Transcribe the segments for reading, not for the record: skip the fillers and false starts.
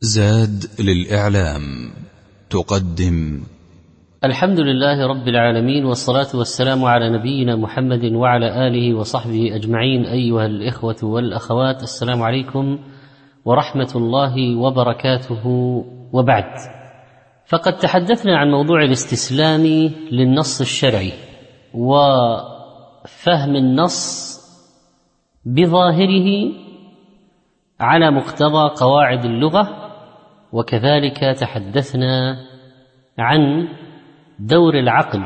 زاد للإعلام تقدم الحمد لله رب العالمين، والصلاة والسلام على نبينا محمد وعلى آله وصحبه أجمعين. أيها الإخوة والأخوات، السلام عليكم ورحمة الله وبركاته. وبعد، فقد تحدثنا عن موضوع الاستسلام للنص الشرعي وفهم النص بظاهره على مقتضى قواعد اللغة، وكذلك تحدثنا عن دور العقل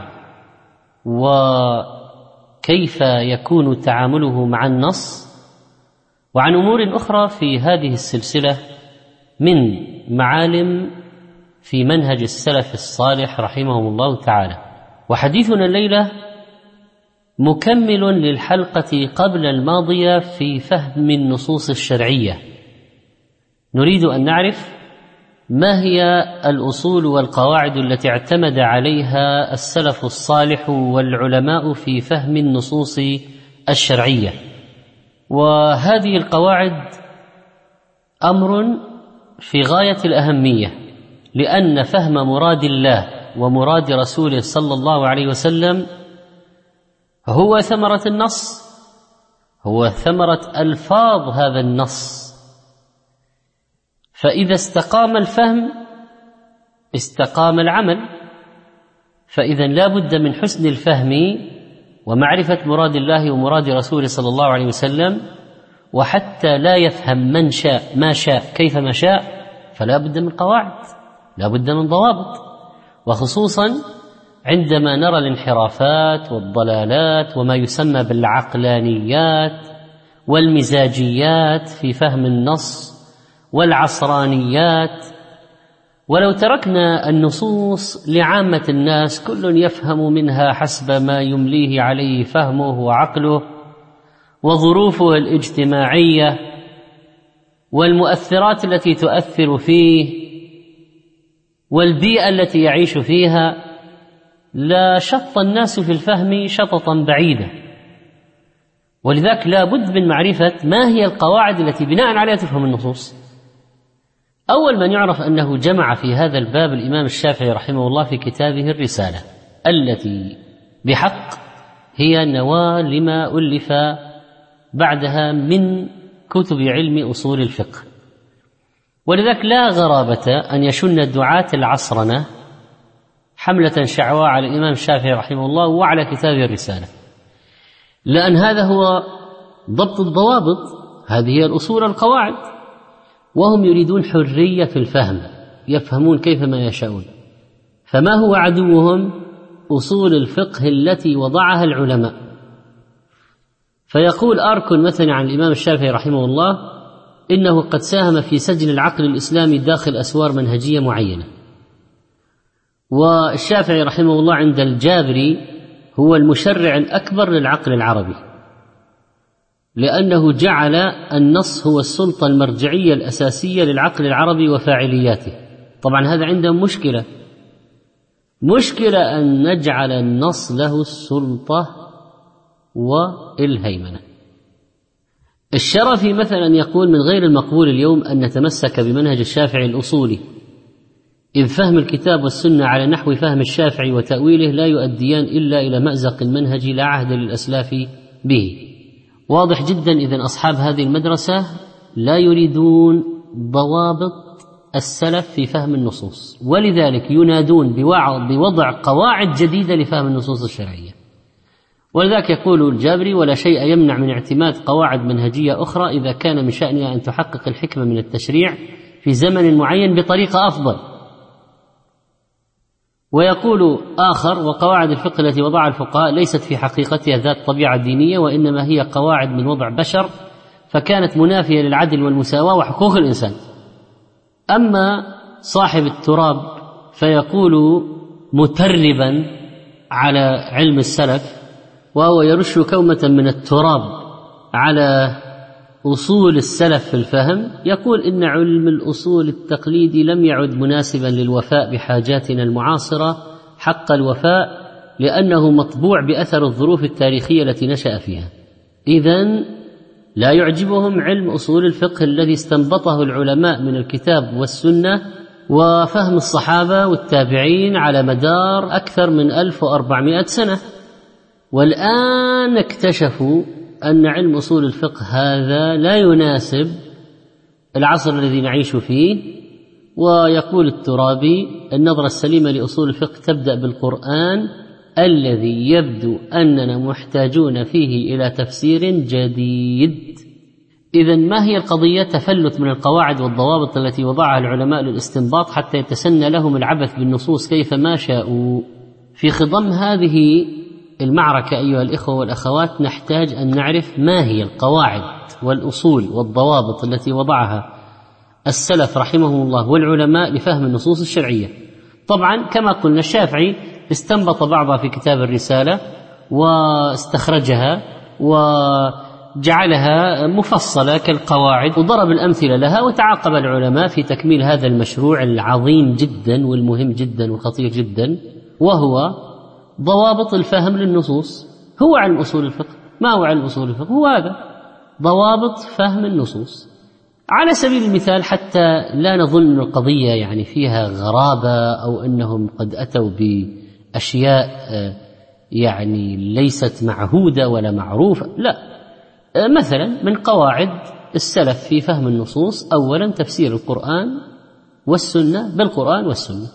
وكيف يكون تعامله مع النص، وعن أمور أخرى في هذه السلسلة من معالم في منهج السلف الصالح رحمهم الله تعالى. وحديثنا الليلة مكمل للحلقة قبل الماضية في فهم النصوص الشرعية. نريد أن نعرف ما هي الأصول والقواعد التي اعتمد عليها السلف الصالح والعلماء في فهم النصوص الشرعية. وهذه القواعد أمر في غاية الأهمية، لأن فهم مراد الله ومراد رسوله صلى الله عليه وسلم هو ثمرة النص، هو ثمرة ألفاظ هذا النص. فإذا استقام الفهم استقام العمل، فإذا لا بد من حسن الفهم ومعرفة مراد الله ومراد رسوله صلى الله عليه وسلم. وحتى لا يفهم من شاء ما شاء كيفما شاء، فلا بد من قواعد، لا بد من ضوابط، وخصوصا عندما نرى الانحرافات والضلالات وما يسمى بالعقلانيات والمزاجيات في فهم النص والعصرانيات. ولو تركنا النصوص لعامة الناس كل يفهم منها حسب ما يمليه عليه فهمه وعقله وظروفه الاجتماعية والمؤثرات التي تؤثر فيه والبيئة التي يعيش فيها، لا شط الناس في الفهم شططا بعيدا. ولذلك لا بد من معرفة ما هي القواعد التي بناء عليها تفهم النصوص. أول من يعرف أنه جمع في هذا الباب الإمام الشافعي رحمه الله في كتابه الرسالة، التي بحق هي نواة لما ألف بعدها من كتب علم أصول الفقه. ولذلك لا غرابة أن يشن الدعاة العصرنة حملة شعواء على الإمام الشافعي رحمه الله وعلى كتابه الرسالة، لأن هذا هو ضبط الضوابط، هذه هي الأصول القواعد، وهم يريدون حرية في الفهم، يفهمون كيفما يشاءون. فما هو عدوهم؟ أصول الفقه التي وضعها العلماء. فيقول أركن مثلا عن الإمام الشافعي رحمه الله إنه قد ساهم في سجن العقل الإسلامي داخل أسوار منهجية معينة. والشافعي رحمه الله عند الجابري هو المشرع الأكبر للعقل العربي، لأنه جعل النص هو السلطة المرجعية الأساسية للعقل العربي وفاعلياته. طبعا هذا عندهم مشكلة أن نجعل النص له السلطة والهيمنة. الشرفي مثلا يقول من غير المقبول اليوم أن نتمسك بمنهج الشافعي الأصولي، إذ فهم الكتاب والسنة على نحو فهم الشافعي وتأويله لا يؤديان إلا إلى مأزق المنهج لا عهد للأسلاف به. واضح جدا إذن أصحاب هذه المدرسة لا يريدون ضوابط السلف في فهم النصوص، ولذلك ينادون بوضع قواعد جديدة لفهم النصوص الشرعية. ولذلك يقول الجابري ولا شيء يمنع من اعتماد قواعد منهجية أخرى إذا كان من شأنها أن تحقق الحكمة من التشريع في زمن معين بطريقة أفضل. ويقول آخر وقواعد الفقه التي وضعها الفقهاء ليست في حقيقتها ذات طبيعة دينية، وإنما هي قواعد من وضع بشر، فكانت منافية للعدل والمساواة وحقوق الإنسان. أما صاحب التراب فيقول متربا على علم السلف، وهو يرش كومة من التراب على أصول السلف في الفهم، يقول إن علم الأصول التقليدي لم يعد مناسبا للوفاء بحاجاتنا المعاصرة حق الوفاء، لأنه مطبوع بأثر الظروف التاريخية التي نشأ فيها. إذن لا يعجبهم علم أصول الفقه الذي استنبطه العلماء من الكتاب والسنة وفهم الصحابة والتابعين على مدار أكثر من 1400 سنة. والآن اكتشفوا أن علم أصول الفقه هذا لا يناسب العصر الذي نعيش فيه. ويقول الترابي: النظرة السليمة لأصول الفقه تبدأ بالقرآن الذي يبدو أننا محتاجون فيه إلى تفسير جديد. إذن ما هي القضية؟ تفلت من القواعد والضوابط التي وضعها العلماء للاستنباط حتى يتسنى لهم العبث بالنصوص كيفما شاءوا. في خضم هذه المعركة أيها الإخوة والأخوات نحتاج أن نعرف ما هي القواعد والأصول والضوابط التي وضعها السلف رحمهم الله والعلماء لفهم النصوص الشرعية. طبعا كما قلنا الشافعي استنبط بعضها في كتاب الرسالة واستخرجها وجعلها مفصلة كالقواعد وضرب الأمثلة لها، وتعاقب العلماء في تكميل هذا المشروع العظيم جدا والمهم جدا والخطير جدا، وهو ضوابط الفهم للنصوص. هو علم أصول الفقه. ما هو علم أصول الفقه؟ هو هذا ضوابط فهم النصوص. على سبيل المثال حتى لا نظن القضية يعني فيها غرابة أو أنهم قد أتوا بأشياء يعني ليست معهودة ولا معروفة، لا. مثلا من قواعد السلف في فهم النصوص: أولا تفسير القرآن والسنة بالقرآن والسنة.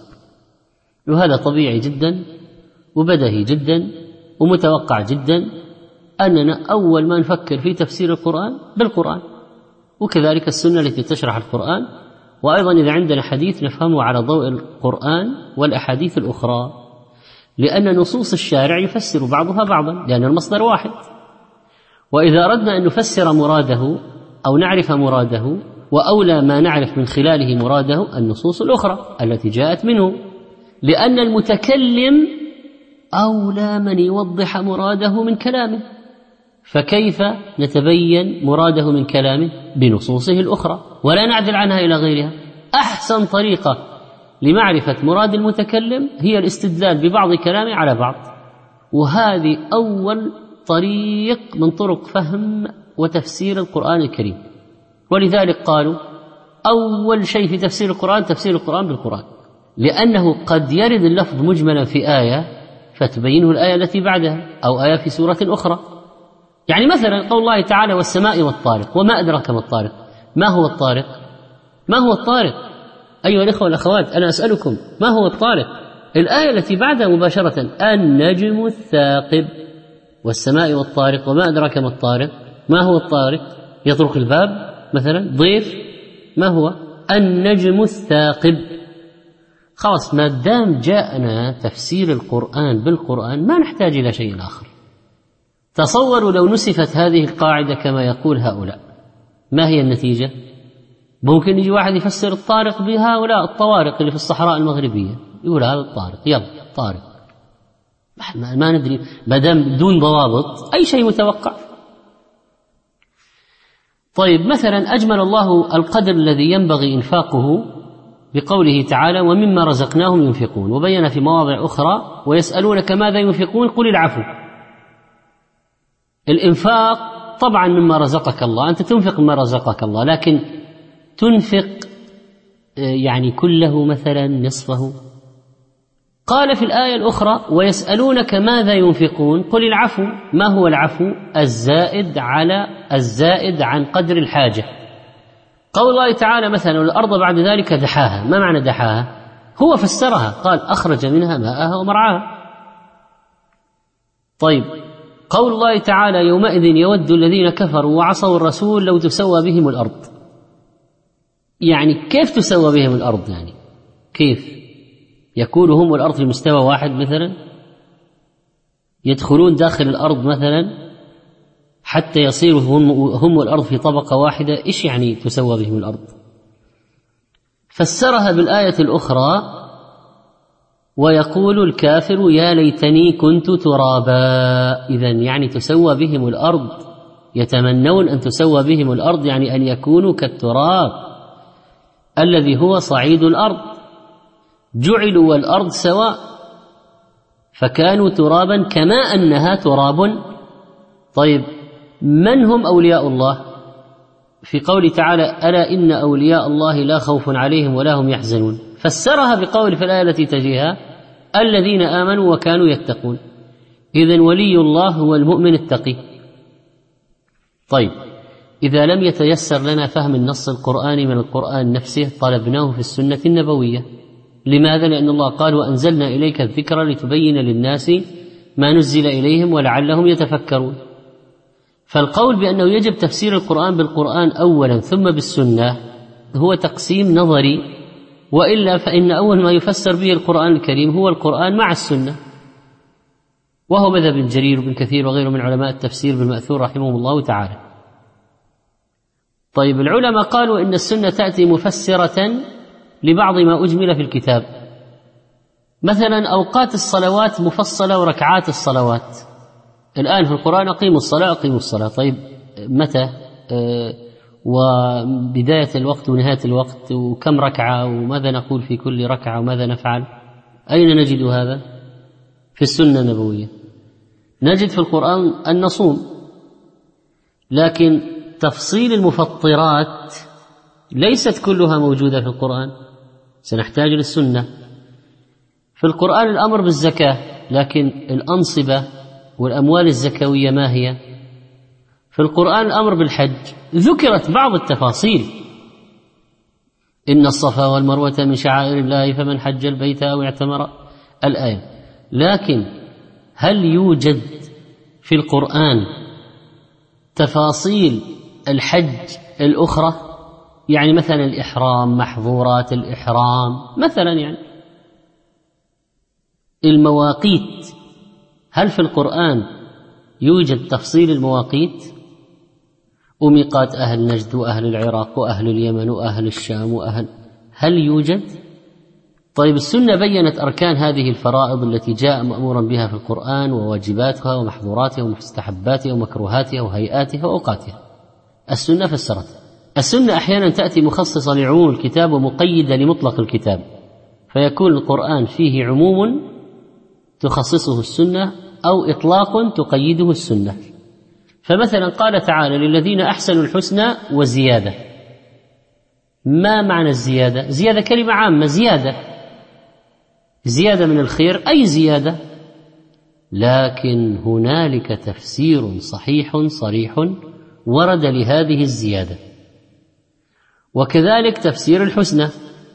وهذا طبيعي جدا وبدهي جدا ومتوقع جدا أننا أول ما نفكر في تفسير القرآن بالقرآن، وكذلك السنة التي تشرح القرآن. وأيضا إذا عندنا حديث نفهمه على ضوء القرآن والأحاديث الأخرى، لأن نصوص الشارع يفسر بعضها بعضا لأن المصدر واحد. وإذا أردنا أن نفسر مراده أو نعرف مراده، وأولى ما نعرف من خلاله مراده النصوص الأخرى التي جاءت منه، لأن المتكلم أولى من يوضح مراده من كلامه. فكيف نتبين مراده من كلامه؟ بنصوصه الأخرى، ولا نعدل عنها إلى غيرها. أحسن طريقة لمعرفة مراد المتكلم هي الاستدلال ببعض كلامه على بعض، وهذه أول طريق من طرق فهم وتفسير القرآن الكريم. ولذلك قالوا أول شيء في تفسير القرآن تفسير القرآن بالقرآن، لأنه قد يرد اللفظ مجملا في آية فتبينه الآية التي بعدها أو آية في سورة أخرى. يعني مثلا قول الله تعالى: والسماء والطارق. وما أدرك ما الطارق؟ ما هو الطارق؟ ما هو الطارق أيها الإخوة والأخوات؟ أنا أسألكم ما هو الطارق؟ الآية التي بعدها مباشرة: النجم الثاقب والسماء والطارق وما أدرك ما الطارق. ما هو الطارق؟ يطرق الباب مثلا، ضيف. ما هو؟ النجم الثاقب. خلاص، ما دام جاءنا تفسير القرآن بالقرآن ما نحتاج إلى شيء آخر. تصوروا لو نسفت هذه القاعدة كما يقول هؤلاء، ما هي النتيجة؟ ممكن يجي واحد يفسر الطارق بهؤلاء الطوارق اللي في الصحراء المغربية، يقول هذا الطارق، يلا طارق. ما ندري، ما دام بدون ضوابط أي شيء متوقع. طيب مثلا أجمل الله القدر الذي ينبغي إنفاقه بقوله تعالى: ومما رزقناهم ينفقون. وبين في مواضع أخرى: ويسألونك ماذا ينفقون قل العفو. الإنفاق طبعا مما رزقك الله، أنت تنفق مما رزقك الله، لكن تنفق يعني كله مثلا نصفه. قال في الآية الأخرى: ويسألونك ماذا ينفقون قل العفو. ما هو العفو؟ الزائد عن قدر الحاجة. قول الله تعالى مثلا: والأرض بعد ذلك دحاها. ما معنى دحاها؟ هو فسرها، قال: أخرج منها ماءها ومرعاها. طيب قول الله تعالى: يومئذ يود الذين كفروا وعصوا الرسول لو تسوى بهم الأرض. يعني كيف تسوى بهم الأرض؟ يعني كيف يكونوا هم والأرض في مستوى واحد مثلا؟ يدخلون داخل الأرض مثلا حتى يصيروا هم والأرض في طبقة واحدة؟ إيش يعني تسوى بهم الأرض؟ فسرها بالآية الأخرى: ويقول الكافر يا ليتني كنت ترابا. إذن يعني تسوى بهم الأرض، يتمنون أن تسوى بهم الأرض، يعني أن يكونوا كالتراب الذي هو صعيد الأرض. جعلوا والأرض سواء فكانوا ترابا كما أنها تراب. طيب من هم أولياء الله؟ في قوله تعالى: ألا إن أولياء الله لا خوف عليهم ولا هم يحزنون، فسرها بقول في الآية التي تجيها: الذين آمنوا وكانوا يتقون. إذن ولي الله هو المؤمن التقي. طيب، إذا لم يتيسر لنا فهم النص القرآني من القرآن نفسه طلبناه في السنة النبوية. لماذا؟ لأن الله قال: وأنزلنا إليك الذكر لتبين للناس ما نزل إليهم ولعلهم يتفكرون. فالقول بأنه يجب تفسير القرآن بالقرآن أولا ثم بالسنة هو تقسيم نظري، وإلا فإن أول ما يفسر به القرآن الكريم هو القرآن مع السنة، وهو مذهب ابن جرير وابن كثير وغيره من علماء التفسير بالمأثور رحمهم الله تعالى. طيب، العلماء قالوا إن السنة تأتي مفسرة لبعض ما أجمل في الكتاب. مثلا أوقات الصلوات مفصلة وركعات الصلوات. الآن في القرآن: أقيموا الصلاة أقيموا الصلاة. طيب، متى وبداية الوقت ونهاية الوقت وكم ركعة وماذا نقول في كل ركعة وماذا نفعل؟ أين نجد هذا؟ في السنة النبوية. نجد في القرآن أن نصوم، لكن تفصيل المفطرات ليست كلها موجودة في القرآن، سنحتاج للسنة. في القرآن الأمر بالزكاة، لكن الأنصبة والأموال الزكوية ما هي؟ في القرآن الأمر بالحج، ذكرت بعض التفاصيل: إن الصفا والمروة من شعائر الله فمن حج البيت أو اعتمر، الآية. لكن هل يوجد في القرآن تفاصيل الحج الأخرى؟ يعني مثلا الإحرام، محظورات الإحرام مثلا، يعني المواقيت، هل في القرآن يوجد تفصيل المواقيت؟ وميقات أهل نجد وأهل العراق وأهل اليمن وأهل الشام هل يوجد؟ طيب، السنة بيّنت أركان هذه الفرائض التي جاء مأمورا بها في القرآن، وواجباتها ومحظوراتها ومستحباتها ومكروهاتها وهيئاتها وأوقاتها. السنة فسرتها. السنة أحيانا تأتي مخصصة لعموم الكتاب ومقيدة لمطلق الكتاب، فيكون القرآن فيه عموم تخصصه السنة أو إطلاق تقيده السنة. فمثلا قال تعالى: للذين أحسنوا الحسنى وزيادة. ما معنى الزيادة؟ زيادة كلمة عامة، زيادة من الخير، أي زيادة، لكن هنالك تفسير صحيح صريح ورد لهذه الزيادة. وكذلك تفسير الحسنى،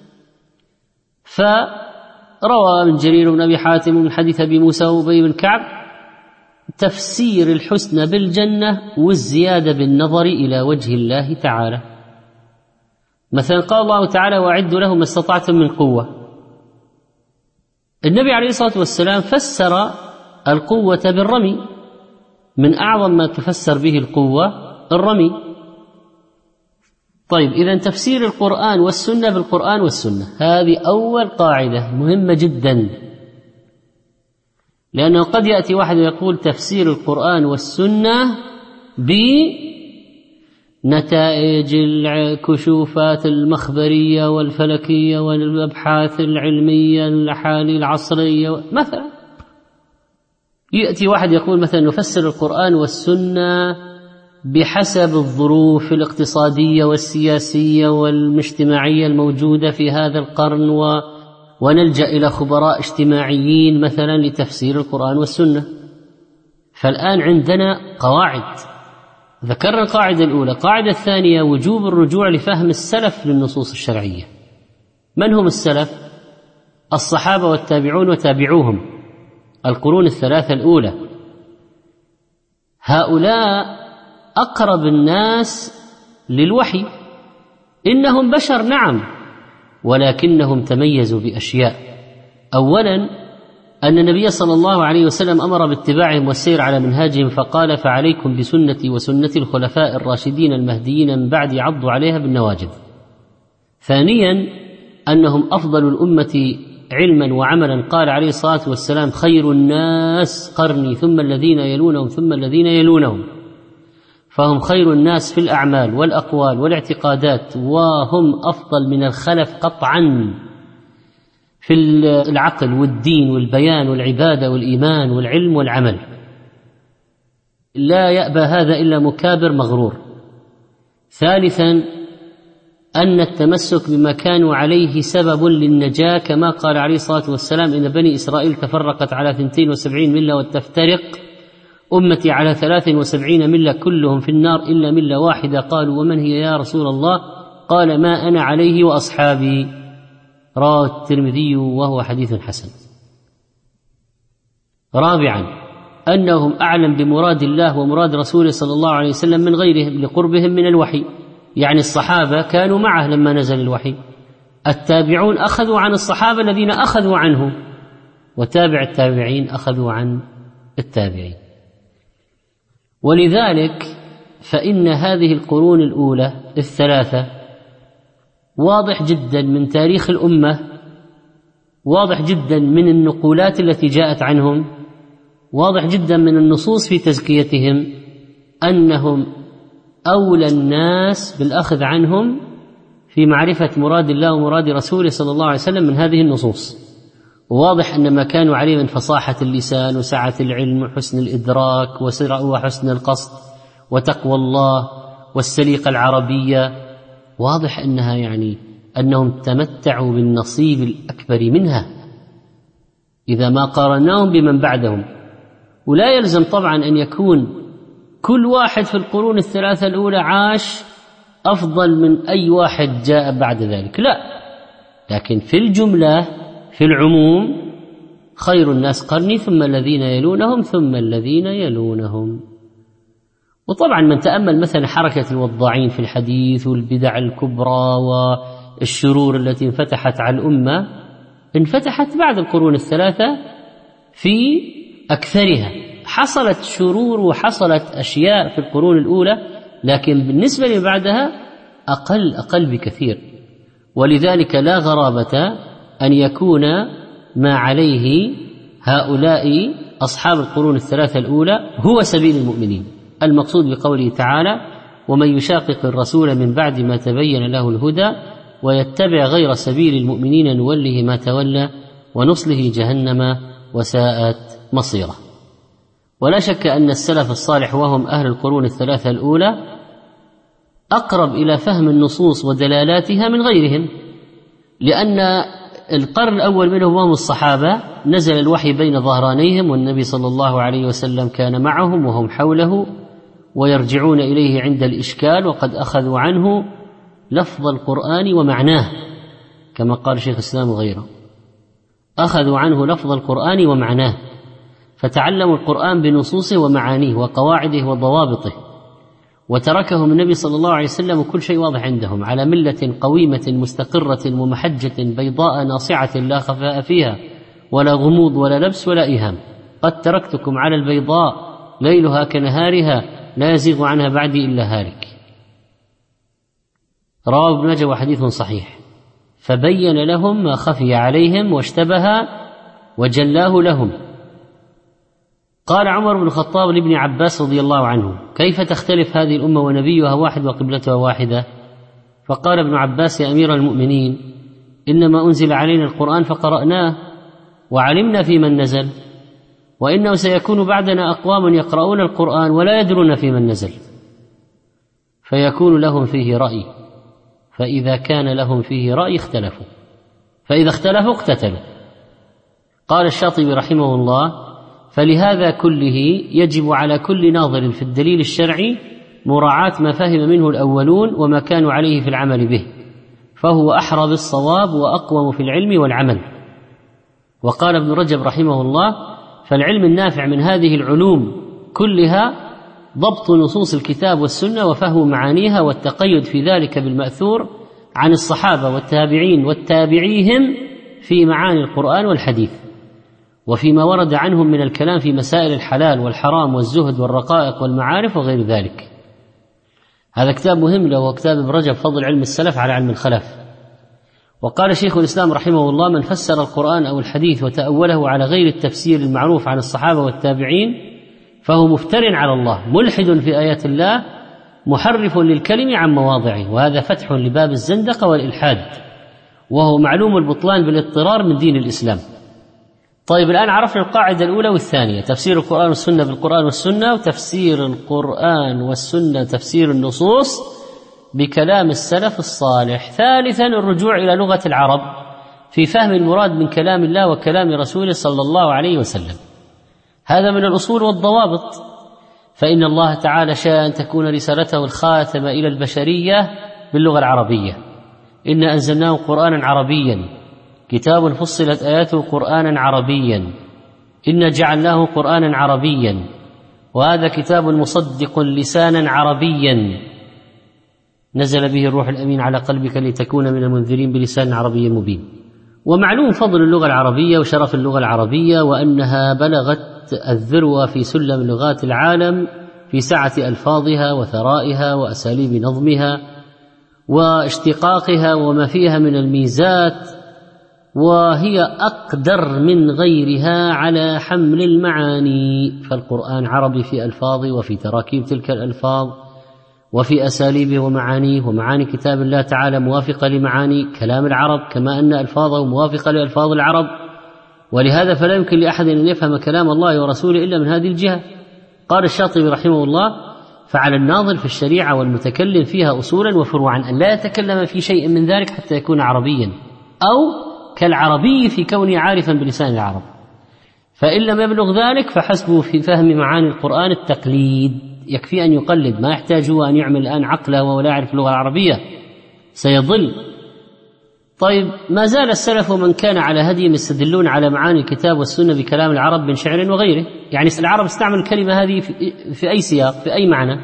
فروى ابن جرير بن أبي حاتم من حديث أبي موسى وأبي بن كعب تفسير الحسنى بالجنة والزيادة بالنظر إلى وجه الله تعالى. مثلا قال الله تعالى: وأعدوا لهم ما استطعتم من قوة. النبي عليه الصلاة والسلام فسر القوة بالرمي، من أعظم ما تفسر به القوة الرمي. طيب، إذن تفسير القرآن والسنة بالقرآن والسنة، هذه أول قاعدة مهمة جدا، لأنه قد يأتي واحد ويقول تفسير القرآن والسنة بنتائج الكشوفات المخبرية والفلكية والأبحاث العلمية الحالية العصرية مثلا. يأتي واحد يقول مثلا نفسر القرآن والسنة بحسب الظروف الاقتصادية والسياسية والاجتماعية الموجودة في هذا القرن، ونلجأ إلى خبراء اجتماعيين مثلا لتفسير القرآن والسنة. فالآن عندنا قواعد، ذكرنا القاعدة الأولى. القاعدة الثانية: وجوب الرجوع لفهم السلف للنصوص الشرعية. من هم السلف؟ الصحابة والتابعون وتابعوهم، القرون الثلاثة الأولى. هؤلاء أقرب الناس للوحي، إنهم بشر نعم، ولكنهم تميزوا بأشياء. أولا، أن النبي صلى الله عليه وسلم أمر باتباعهم والسير على منهاجهم، فقال: فعليكم بسنتي وسنة الخلفاء الراشدين المهديين من بعدي عضوا عليها بالنواجذ. ثانيا، أنهم أفضل الأمة علما وعملا، قال عليه الصلاة والسلام: خير الناس قرني ثم الذين يلونهم ثم الذين يلونهم. فهم خير الناس في الأعمال والأقوال والاعتقادات، وهم أفضل من الخلف قطعا في العقل والدين والبيان والعبادة والإيمان والعلم والعمل. لا يأبى هذا إلا مكابر مغرور. ثالثا أن التمسك بما كانوا عليه سبب للنجاة، كما قال عليه الصلاة والسلام: إن بني إسرائيل تفرقت على 72 ملة وتفترق أمتي على 73 ملة كلهم في النار إلا ملة واحدة. قالوا: ومن هي يا رسول الله؟ قال: ما أنا عليه وأصحابي. رواه الترمذي وهو حديث حسن. رابعا أنهم أعلم بمراد الله ومراد رسوله صلى الله عليه وسلم من غيرهم لقربهم من الوحي، يعني الصحابة كانوا معه لما نزل الوحي، التابعون أخذوا عن الصحابة الذين أخذوا عنه، وتابع التابعين أخذوا عن التابعين. ولذلك فإن هذه القرون الأولى الثلاثة واضح جدا من تاريخ الأمة، واضح جدا من النقولات التي جاءت عنهم، واضح جدا من النصوص في تزكيتهم، أنهم أولى الناس بالأخذ عنهم في معرفة مراد الله ومراد رسوله صلى الله عليه وسلم من هذه النصوص. وواضح أن ما كانوا عليه من فصاحة اللسان وسعة العلم وحسن الإدراك وحسن القصد وتقوى الله والسليقة العربية، واضح أنها يعني أنهم تمتعوا بالنصيب الأكبر منها إذا ما قارناهم بمن بعدهم. ولا يلزم طبعا أن يكون كل واحد في القرون الثلاثة الأولى عاش أفضل من أي واحد جاء بعد ذلك، لا، لكن في الجملة في العموم خير الناس قرني ثم الذين يلونهم ثم الذين يلونهم. وطبعا من تأمل مثلا حركة الوضاعين في الحديث والبدع الكبرى والشرور التي انفتحت على الأمة، انفتحت بعد القرون الثلاثة في أكثرها. حصلت شرور وحصلت أشياء في القرون الأولى، لكن بالنسبة لما بعدها أقل بكثير. ولذلك لا غرابة أن يكون ما عليه هؤلاء أصحاب القرون الثلاثة الأولى هو سبيل المؤمنين، المقصود بقوله تعالى: ومن يشاقق الرسول من بعد ما تبين له الهدى ويتبع غير سبيل المؤمنين نوله ما تولى ونصله جهنم وساءت مصيره. ولا شك أن السلف الصالح وهم أهل القرون الثلاثة الأولى أقرب إلى فهم النصوص ودلالاتها من غيرهم، لأن القرن الأول منهم وهم الصحابة نزل الوحي بين ظهرانيهم، والنبي صلى الله عليه وسلم كان معهم وهم حوله ويرجعون إليه عند الإشكال، وقد أخذوا عنه لفظ القرآن ومعناه كما قال شيخ الإسلام وغيره، أخذوا عنه لفظ القرآن ومعناه، فتعلموا القرآن بنصوصه ومعانيه وقواعده وضوابطه، وتركهم النبي صلى الله عليه وسلم وكل شيء واضح عندهم على ملة قويمة مستقرة ممحجة بيضاء ناصعة لا خفاء فيها ولا غموض ولا لبس ولا إيهام. قد تركتكم على البيضاء ليلها كنهارها لا يزيغ عنها بعدي إلا هالك. رواه ابن ماجه وحديث صحيح. فبين لهم ما خفي عليهم واشتبه وجلاه لهم. قال عمر بن الخطاب لابن عباس رضي الله عنه: كيف تختلف هذه الأمة ونبيها واحد وقبلتها واحدة؟ فقال ابن عباس: يا أمير المؤمنين، إنما أنزل علينا القرآن فقرأناه وعلمنا في من نزل، وإنه سيكون بعدنا أقوام يقرؤون القرآن ولا يدرون في من نزل، فيكون لهم فيه رأي، فإذا كان لهم فيه رأي اختلفوا، فإذا اختلفوا اقتتلوا. قال الشاطبي رحمه الله: فلهذا كله يجب على كل ناظر في الدليل الشرعي مراعاة ما فهم منه الأولون وما كانوا عليه في العمل به، فهو أحرى بالصواب وأقوم في العلم والعمل. وقال ابن رجب رحمه الله: فالعلم النافع من هذه العلوم كلها ضبط نصوص الكتاب والسنة وفهم معانيها، والتقيد في ذلك بالمأثور عن الصحابة والتابعين والتابعيهم في معاني القرآن والحديث، وفيما ورد عنهم من الكلام في مسائل الحلال والحرام والزهد والرقائق والمعارف وغير ذلك. هذا كتاب مهم له، هو كتاب ابن رجب فضل علم السلف على علم الخلف. وقال شيخ الإسلام رحمه الله: من فسر القرآن أو الحديث وتأوله على غير التفسير المعروف عن الصحابة والتابعين فهو مفتر على الله، ملحد في آيات الله، محرف للكلم عن مواضعه، وهذا فتح لباب الزندقة والإلحاد، وهو معلوم البطلان بالاضطرار من دين الإسلام. طيب الآن عرفنا القاعدة الأولى والثانية، تفسير القرآن والسنة بالقرآن والسنة، وتفسير القرآن والسنة تفسير النصوص بكلام السلف الصالح. ثالثا الرجوع إلى لغة العرب في فهم المراد من كلام الله وكلام رسوله صلى الله عليه وسلم. هذا من الأصول والضوابط، فإن الله تعالى شاء أن تكون رسالته الخاتمة إلى البشرية باللغة العربية. إن أنزلناه قرآنا عربيا، كتاب فصلت آياته قرآنا عربيا، إن جعلناه قرآنا عربيا، وهذا كتاب مصدق لسانا عربيا نزل به الروح الأمين على قلبك لتكون من المنذرين بلسان عربي مبين. ومعلوم فضل اللغة العربية وشرف اللغة العربية، وأنها بلغت الذروة في سلم لغات العالم في سعة ألفاظها وثرائها وأساليب نظمها واشتقاقها وما فيها من الميزات، وهي أقدر من غيرها على حمل المعاني. فالقرآن عربي في ألفاظه وفي تراكيب تلك الألفاظ وفي أساليبه ومعانيه، ومعاني كتاب الله تعالى موافقة لمعاني كلام العرب كما أن ألفاظه موافقة لألفاظ العرب. ولهذا فلا يمكن لأحد أن يفهم كلام الله ورسوله إلا من هذه الجهة. قال الشاطبي رحمه الله: فعلى الناظر في الشريعة والمتكلم فيها أصولا وفروعا أن لا يتكلم في شيء من ذلك حتى يكون عربيا أو كالعربي في كونه عارفا بلسان العرب، فإن لم يبلغ ذلك فحسبه في فهم معاني القرآن التقليد، يكفي أن يقلد، ما يحتاج أن يعمل الآن عقله ولا يعرف اللغة العربية، سيضل. طيب ما زال السلف من كان على هديهم يستدلون على معاني الكتاب والسنة بكلام العرب من شعر وغيره، يعني العرب استعمل الكلمة هذه في أي سياق في أي معنى،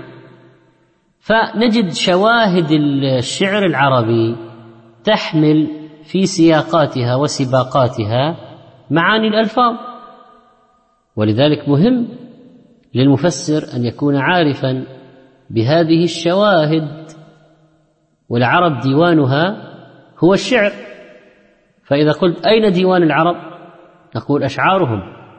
فنجد شواهد الشعر العربي تحمل في سياقاتها وسباقاتها معاني الألفاظ. ولذلك مهم للمفسر أن يكون عارفا بهذه الشواهد. والعرب ديوانها هو الشعر، فإذا قلت أين ديوان العرب؟ نقول أشعارهم.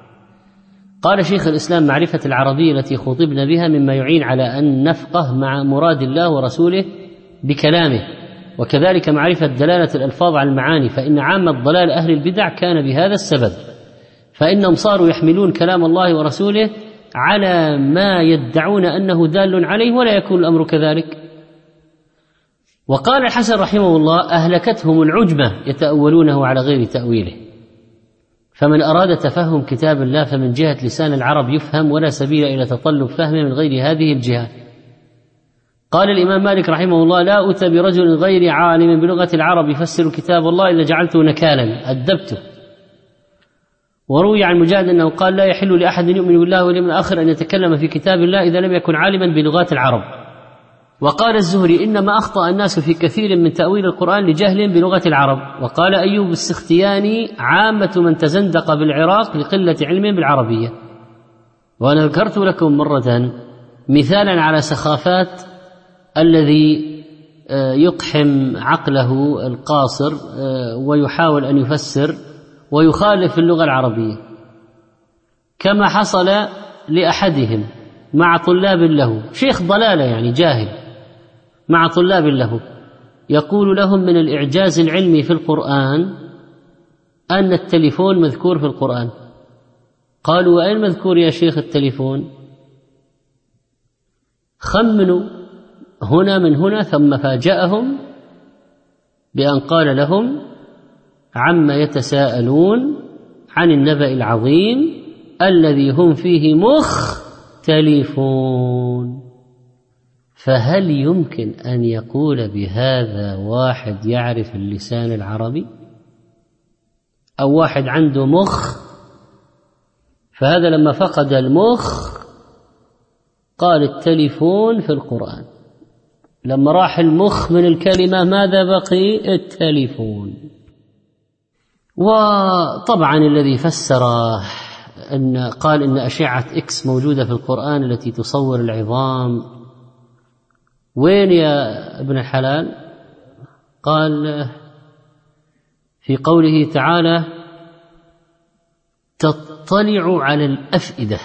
قال شيخ الإسلام: معرفة العربية التي خطبنا بها مما يعين على أن نفقه مع مراد الله ورسوله بكلامه، وكذلك معرفة دلالة الألفاظ على المعاني، فإن عامة ضلال أهل البدع كان بهذا السبب، فإنهم صاروا يحملون كلام الله ورسوله على ما يدعون أنه دال عليه ولا يكون الأمر كذلك. وقال الحسن رحمه الله: أهلكتهم العجمة يتأولونه على غير تأويله. فمن أراد تفهم كتاب الله فمن جهة لسان العرب يفهم، ولا سبيل إلى تطلب فهمه من غير هذه الجهة. قال الإمام مالك رحمه الله: لا أتى برجل غير عالم بلغة العرب يفسر كتاب الله إلا جعلته نكالا أدبته. وروي عن مجاهد أنه قال: لا يحل لأحد يؤمن بالله واليوم الآخر أن يتكلم في كتاب الله إذا لم يكن عالما بلغات العرب. وقال الزهري: إنما أخطأ الناس في كثير من تأويل القرآن لجهل بلغة العرب. وقال أيوب السختياني: عامة من تزندق بالعراق لقلة علم بالعربية. وأنا ذكرت لكم مرة مثالا على سخافات الذي يقحم عقله القاصر ويحاول أن يفسر ويخالف اللغة العربية، كما حصل لأحدهم مع طلاب له، شيخ ضلالة يعني جاهل، مع طلاب له يقول لهم من الإعجاز العلمي في القرآن أن التليفون مذكور في القرآن. قالوا: وأين مذكور يا شيخ التليفون؟ خمنوا هنا من هنا، ثم فاجأهم بأن قال لهم: عما يتساءلون عن النبأ العظيم الذي هم فيه مختلفون. فهل يمكن أن يقول بهذا واحد يعرف اللسان العربي أو واحد عنده مخ؟ فهذا لما فقد المخ قال التليفون في القرآن، لما راح المخ من الكلمة ماذا بقي؟ التليفون. وطبعا الذي فسر قال إن أشعة إكس موجودة في القرآن التي تصور العظام، وين يا ابن الحلال؟ قال في قوله تعالى: تطلع على الأفئدة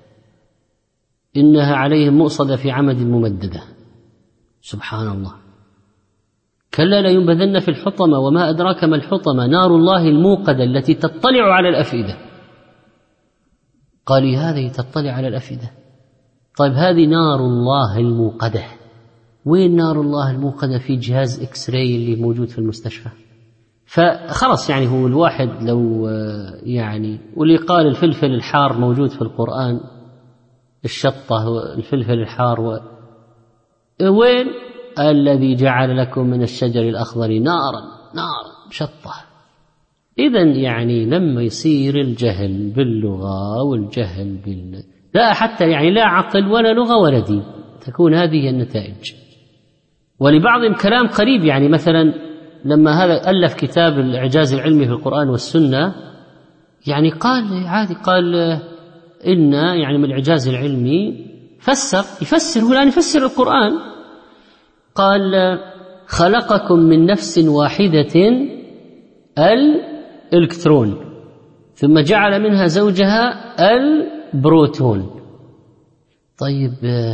إنها عليهم مؤصدة في عمد ممددة. سبحان الله. كلا لا ينبذن في الحطمة وما أدراك ما الحطمة، نار الله الموقدة التي تطلع على الأفئدة. قال هذه تطلع على الأفئدة. طيب هذه نار الله الموقدة. وين نار الله الموقدة؟ في جهاز إكس راي اللي موجود في المستشفى. فخلص يعني هو الواحد لو يعني، واللي قال الفلفل الحار موجود في القرآن، الشطة الفلفل الحار وين؟ الذي جعل لكم من الشجر الأخضر نارا شطة. إذن يعني لما يصير الجهل باللغة والجهل لا حتى يعني لا عقل ولا لغة ولا دين، تكون هذه النتائج. ولبعضهم كلام قريب، يعني مثلا لما هذا ألف كتاب الإعجاز العلمي في القرآن والسنة، يعني قال عادي، قال إن يعني من الإعجاز العلمي يفسر الآن يفسر القرآن. قال خلقكم من نفس واحدة الإلكترون ثم جعل منها زوجها البروتون. طيب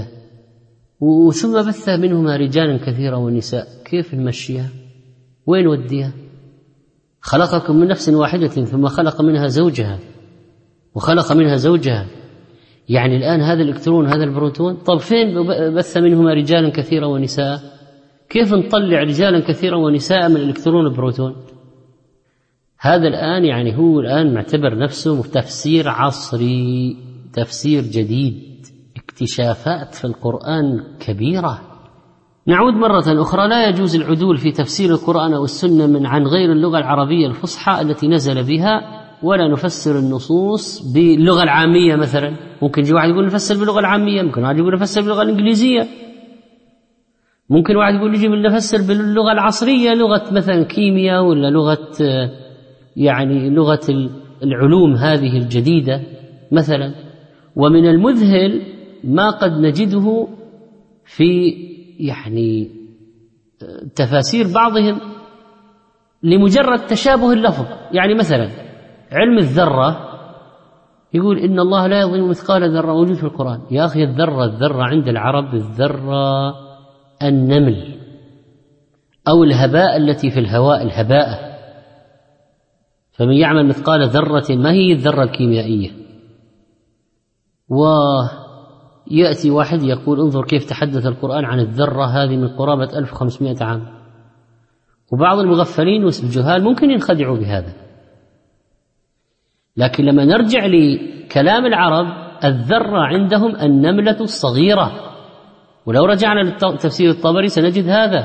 وثم بث منهما رجالا كثيرا ونساء، كيف نمشيها؟ وين وديها؟ خلقكم من نفس واحدة ثم خلق منها زوجها وخلق منها زوجها، يعني الآن هذا الإلكترون هذا البروتون، طب فين بث منهما رجالا كثيرا ونساء؟ كيف نطلع رجالا كثيرا ونساء من الإلكترون والبروتون؟ هذا الآن يعني هو الآن معتبر نفسه تفسير عصري، تفسير جديد، اكتشافات في القرآن كبيرة. نعود مرة أخرى، لا يجوز العدول في تفسير القرآن والسنة عن غير اللغة العربية الفصحى التي نزل بها، ولا نفسر النصوص باللغة العامية. مثلا ممكن يجي واحد يقول نفسر باللغة العامية، ممكن واحد يقول نفسر باللغة الإنجليزية، ممكن واحد يقول نجي نفسر باللغة العصرية، لغة مثلا كيمياء ولا لغة يعني لغة العلوم هذه الجديدة مثلا. ومن المذهل ما قد نجده في يعني تفاسير بعضهم لمجرد تشابه اللفظ. يعني مثلا علم الذرة يقول إن الله لا يظلم مثقال ذرة، موجود في القرآن. يا أخي الذرة عند العرب الذرة النمل أو الهباء التي في الهواء، الهباء. فمن يعمل مثقال ذرة، ما هي الذرة الكيميائية؟ ويأتي واحد يقول انظر كيف تحدث القرآن عن الذرة هذه من قرابة 1500 عام. وبعض المغفلين والجهال ممكن ينخدعوا بهذا، لكن لما نرجع لكلام العرب الذرة عندهم النملة الصغيرة. ولو رجعنا لتفسير الطبري سنجد هذا.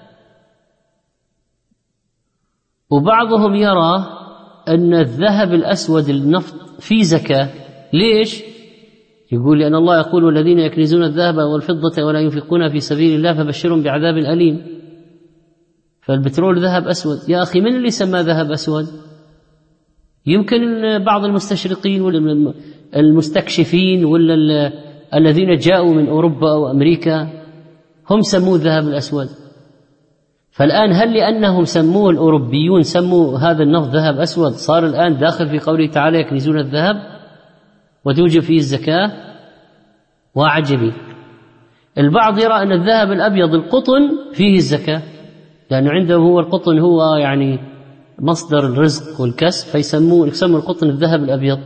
وبعضهم يرى أن الذهب الأسود النفط فيه زكاة. ليش؟ يقول لأن الله يقول والذين يكنزون الذهب والفضة ولا ينفقونها في سبيل الله فبشرهم بعذاب أليم. فالبترول ذهب أسود. يا أخي من اللي سمى ذهب أسود؟ يمكن بعض المستشرقين ولا المستكشفين ولا الذين جاءوا من أوروبا أو أمريكا هم سموه الذهب الأسود. فالآن هل لأنهم سموه الأوروبيون سموا هذا النفط ذهب أسود صار الآن داخل في قوله تعالى يكنزون الذهب وتوجب فيه الزكاة؟ وعجبي. البعض يرى أن الذهب الأبيض القطن فيه الزكاة، لأنه عنده هو القطن هو يعني مصدر الرزق والكسب، فيسموا القطن الذهب الأبيض.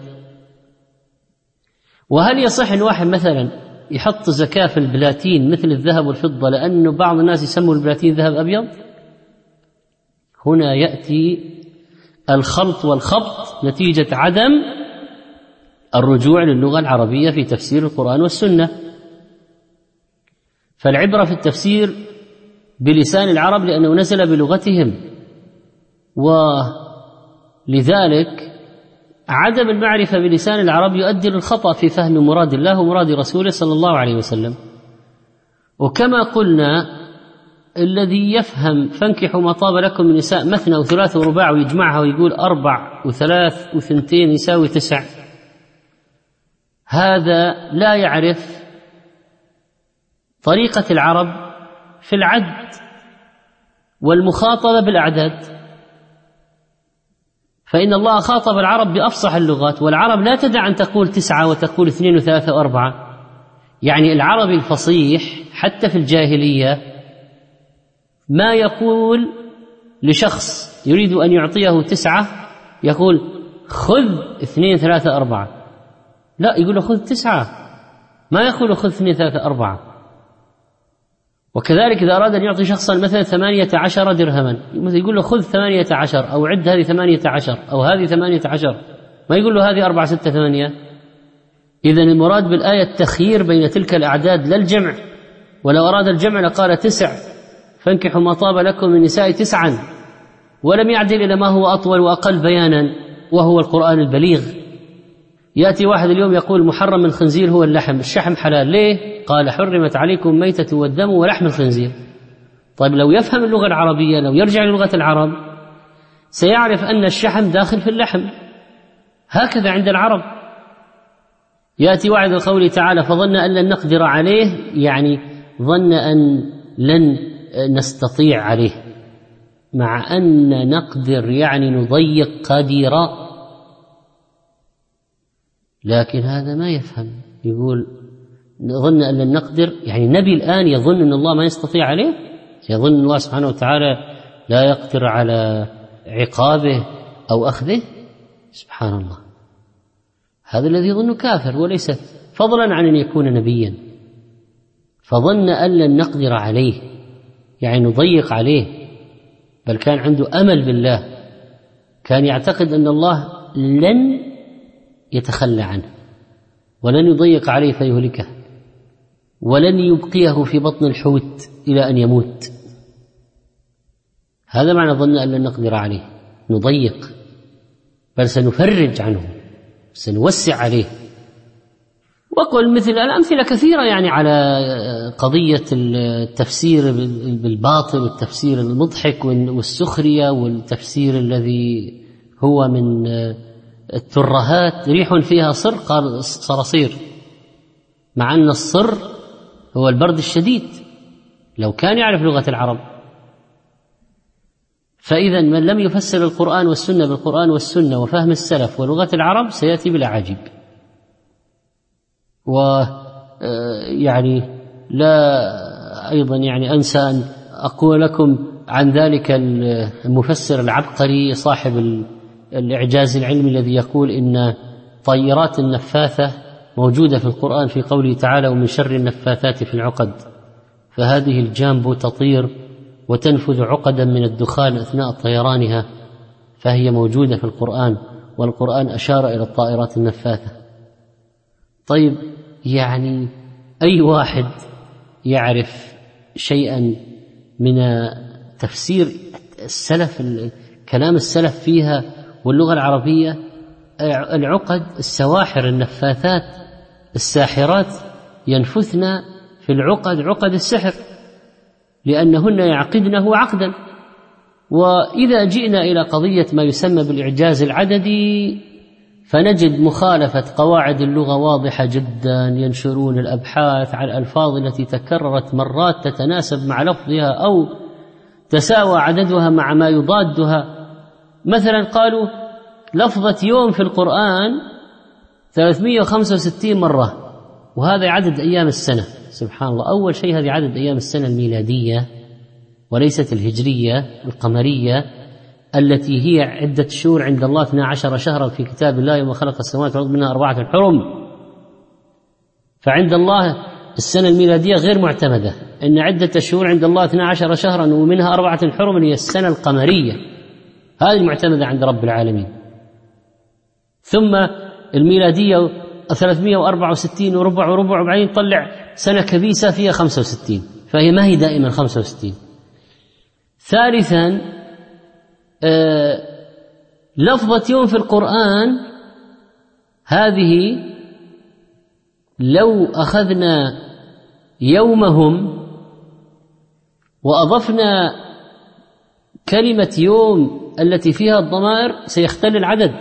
وهل يصح أن واحد مثلا يحط زكاة في البلاتين مثل الذهب والفضة لأنه بعض الناس يسموا البلاتين ذهب أبيض؟ هنا يأتي الخلط والخبط نتيجة عدم الرجوع للغة العربية في تفسير القرآن والسنة. فالعبرة في التفسير بلسان العرب لأنه نزل بلغتهم، ولذلك عدم المعرفة بلسان العرب يؤدي للخطأ في فهم مراد الله ومراد رسوله صلى الله عليه وسلم. وكما قلنا الذي يفهم فانكحوا ما طاب لكم من نساء مثنى وثلاث ورباع ويجمعها ويقول 4 و3 و2 يساوي 9، هذا لا يعرف طريقة العرب في العد والمخاطبة بالأعداد. فإن الله خاطب العرب بأفصح اللغات، والعرب لا تدع أن تقول 9 وتقول 2 و3 و4. يعني العربي الفصيح حتى في الجاهلية ما يقول لشخص يريد أن يعطيه 9 يقول خذ 2 3 4، لا، يقول له خذ 9، ما يقول له خذ 2 3 4. وكذلك إذا أراد أن يعطي شخصا مثلا 18 درهما، يقول له خذ 18 أو عد هذه 18 أو هذه 18، ما يقول له هذه 4 6 8. إذن المراد بالآية التخيير بين تلك الأعداد لا الجمع، ولو أراد الجمع لقال 9 فانكحوا ما طاب لكم من النساء 9، ولم يعدل إلى ما هو أطول وأقل بيانا وهو القرآن البليغ. يأتي واحد اليوم يقول محرم من الخنزير هو اللحم، الشحم حلال، ليه؟ قال حرمت عليكم ميتة والدم ولحم الخنزير. طيب لو يفهم اللغة العربية، لو يرجع للغة العرب، سيعرف أن الشحم داخل في اللحم، هكذا عند العرب. يأتي واحد القول تعالى فظن أن لن نقدر عليه، يعني ظن أن لن نستطيع عليه، مع أن نقدر يعني نضيق قديرا، لكن هذا ما يفهم. يقول ظن أن لن نقدر، يعني النبي الآن يظن أن الله ما يستطيع عليه، يظن الله سبحانه وتعالى لا يقدر على عقابه أو أخذه. سبحان الله، هذا الذي يظن كافر، وليس فضلا عن أن يكون نبيا. فظن أن لن نقدر عليه يعني نضيق عليه، بل كان عنده أمل بالله، كان يعتقد أن الله لن يتخلى عنه ولن يضيق عليه فيهلكه ولن يبقيه في بطن الحوت إلى أن يموت. هذا معنى ظن أن لن نقدر عليه، نضيق، بل سنفرج عنه، سنوسع عليه. وقل مثل الأمثلة كثيرة يعني على قضية التفسير بالباطل والتفسير المضحك والسخرية والتفسير الذي هو من الترهات. ريح فيها صر قال صراصير، مع أن الصر هو البرد الشديد لو كان يعرف لغة العرب. فإذا من لم يفسر القرآن والسنة بالقرآن والسنة وفهم السلف ولغة العرب سيأتي بالأعاجيب. ويعني لا أيضا يعني أنسى أن أقول لكم عن ذلك المفسر العبقري صاحب الإعجاز العلمي الذي يقول إن طيرات النفاثة موجودة في القرآن في قوله تعالى ومن شر النفاثات في العقد، فهذه الجانب تطير وتنفذ عقدا من الدخان أثناء طيرانها، فهي موجودة في القرآن، والقرآن أشار إلى الطائرات النفاثة. طيب يعني أي واحد يعرف شيئا من تفسير السلف، كلام السلف فيها واللغة العربية، العقد، السواحر، النفاثات، الساحرات ينفثن في العقد عقد السحر لأنهن يعقدنه عقدا. وإذا جئنا إلى قضية ما يسمى بالإعجاز العددي فنجد مخالفة قواعد اللغة واضحة جدا، ينشرون الأبحاث عن الألفاظ التي تكررت مرات تتناسب مع لفظها أو تساوى عددها مع ما يضادها. مثلا قالوا لفظة يوم في القرآن 365 مرة، وهذا عدد أيام السنة. سبحان الله، أول شيء هذه عدد أيام السنة الميلادية وليست الهجرية القمرية التي هي عدة شهور عند الله 12 شهرا في كتاب الله يوم خلق السماوات والأرض منها 4 حرم. فعند الله السنة الميلادية غير معتمدة، إن عدة الشهور عند الله 12 شهرا ومنها 4 حرم هي السنة القمرية، هذه المعتمدة عند رب العالمين. ثم الميلادية 364 وربع وبعدين طلع سنة كبيسة فيها 65، فهي ما هي دائما 65. ثالثا لفظة يوم في القرآن هذه لو أخذنا يومهم وأضفنا كلمة يوم التي فيها الضمائر سيختل العدد.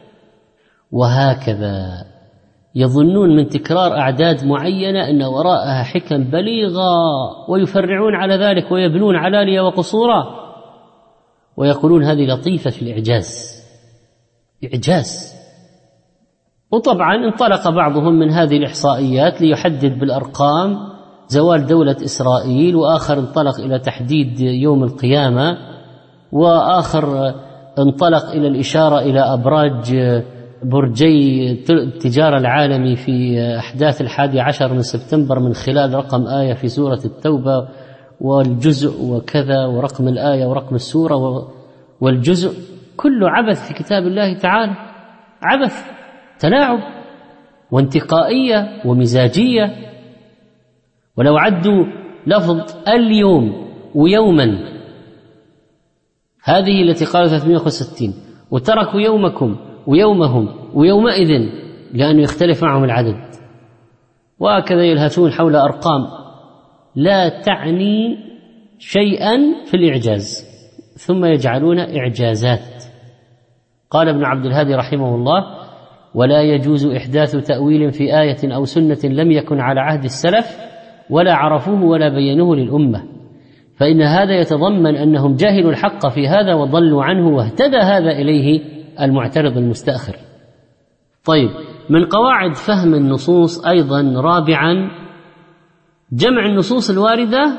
وهكذا يظنون من تكرار أعداد معينة أن وراءها حكم بليغة، ويفرعون على ذلك ويبنون علالية وقصورا ويقولون هذه لطيفة في الإعجاز، إعجاز. وطبعا انطلق بعضهم من هذه الإحصائيات ليحدد بالأرقام زوال دولة إسرائيل، وآخر انطلق إلى تحديد يوم القيامة، وآخر انطلق إلى الإشارة إلى أبراج برجي التجارة العالمي في أحداث 11 من سبتمبر من خلال رقم آية في سورة التوبة والجزء وكذا ورقم الآية ورقم السورة والجزء، كله عبث في كتاب الله تعالى، عبث، تلاعب وانتقائية ومزاجية. ولو عدوا لفظ اليوم ويوما، هذه التي قالوا 365، وتركوا يومكم ويومهم ويومئذ لأنه يختلف معهم العدد، وهكذا يلهثون حول أرقام لا تعني شيئا في الإعجاز ثم يجعلون إعجازات. قال ابن عبد الهادي رحمه الله: ولا يجوز إحداث تأويل في آية أو سنة لم يكن على عهد السلف ولا عرفوه ولا بينوه للأمة، فإن هذا يتضمن أنهم جاهلوا الحق في هذا وضلوا عنه، واهتدى هذا إليه المعترض المستأخر. طيب، من قواعد فهم النصوص أيضا رابعا جمع النصوص الواردة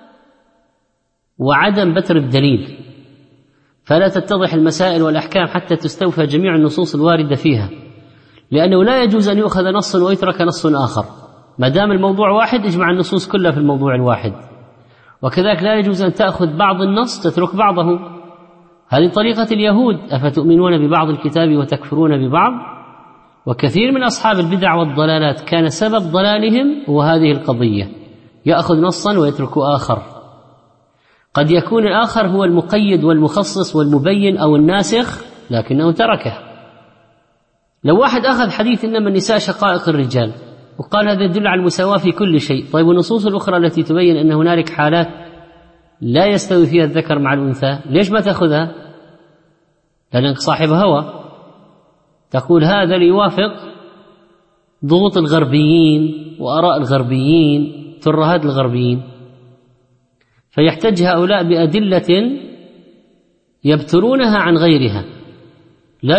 وعدم بتر الدليل، فلا تتضح المسائل والأحكام حتى تستوفى جميع النصوص الواردة فيها، لأنه لا يجوز أن يؤخذ نص ويترك نص آخر. ما دام الموضوع واحد اجمع النصوص كلها في الموضوع الواحد، وكذلك لا يجوز أن تأخذ بعض النص تترك بعضه. هذه طريقة اليهود: أفتؤمنون ببعض الكتاب وتكفرون ببعض. وكثير من أصحاب البدع والضلالات كان سبب ضلالهم هو هذه القضية، يأخذ نصا ويترك آخر. قد يكون الآخر هو المقيد والمخصص والمبين أو الناسخ لكنه تركه. لو واحد أخذ حديث إنما النساء شقائق الرجال وقال هذا يدل على المساواة في كل شيء، طيب والنصوص الأخرى التي تبين أن هنالك حالات لا يستوي فيها الذكر مع الأنثى، ليش ما تأخذها؟ لأنك صاحب هوى، تقول هذا ليوافق ضغوط الغربيين وآراء الغربيين، ترهات الغربيين، فيحتج هؤلاء بأدلة يبترونها عن غيرها، لا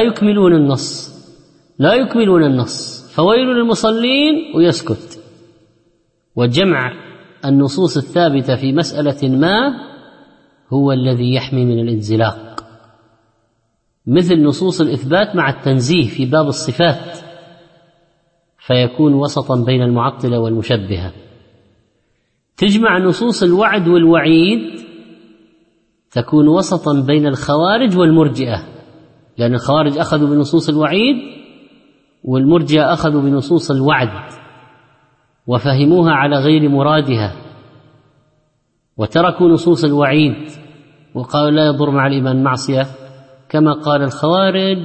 يكملون النص، فويل للمصلين ويسكت. وجمع النصوص الثابتة في مسألة ما هو الذي يحمي من الانزلاق، مثل نصوص الإثبات مع التنزيه في باب الصفات، فيكون وسطا بين المعطلة والمشبهة. تجمع نصوص الوعد والوعيد تكون وسطا بين الخوارج والمرجئة، لأن الخوارج أخذوا بنصوص الوعيد والمرجئة أخذوا بنصوص الوعد وفهموها على غير مرادها، وتركوا نصوص الوعيد وقالوا لا يضر مع الإيمان معصية، كما قال الخوارج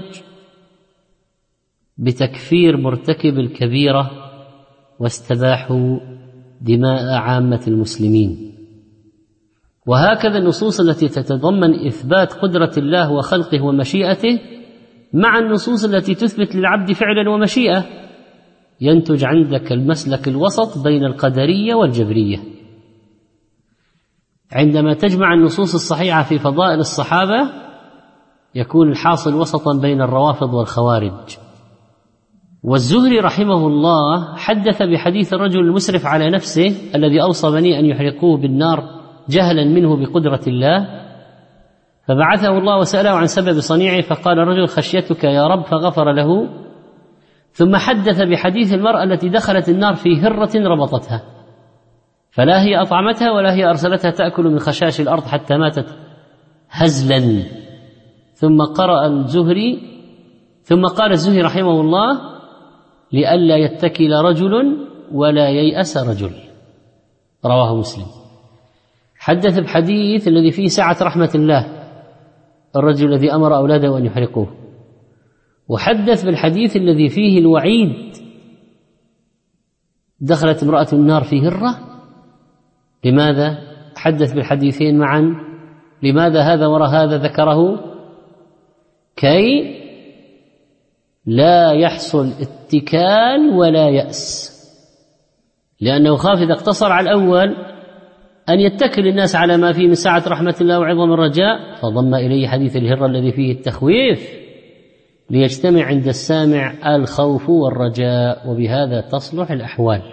بتكفير مرتكب الكبيرة واستباحوا دماء عامة المسلمين. وهكذا النصوص التي تتضمن إثبات قدرة الله وخلقه ومشيئته مع النصوص التي تثبت للعبد فعلا ومشيئة، ينتج عندك المسلك الوسط بين القدرية والجبرية. عندما تجمع النصوص الصحيحة في فضائل الصحابة يكون الحاصل وسطا بين الروافض والخوارج. والزهري رحمه الله حدث بحديث الرجل المسرف على نفسه الذي أوصى بني أن يحرقوه بالنار جهلا منه بقدرة الله، فبعثه الله وسأله عن سبب صنيعه، فقال الرجل خشيتك يا رب، فغفر له. ثم حدث بحديث المرأة التي دخلت النار في هرة ربطتها، فلا هي أطعمتها ولا هي أرسلتها تأكل من خشاش الأرض حتى ماتت هزلا. ثم قال الزهري رحمه الله لئلا يتكل رجل ولا ييأس رجل، رواه مسلم. حدث بحديث الذي فيه سعة رحمة الله، الرجل الذي أمر أولاده أن يحرقوه، وحدث بالحديث الذي فيه الوعيد، دخلت امرأة النار في هرة. لماذا حدث بالحديثين معا؟ لماذا هذا وراء هذا ذكره؟ كي لا يحصل اتكال ولا يأس، لأنه خاف إذا اقتصر على الأول أن يتكل الناس على ما فيه من سعة رحمة الله وعظم الرجاء، فضم إليه حديث الهرة الذي فيه التخويف ليجتمع عند السامع الخوف والرجاء، وبهذا تصلح الأحوال.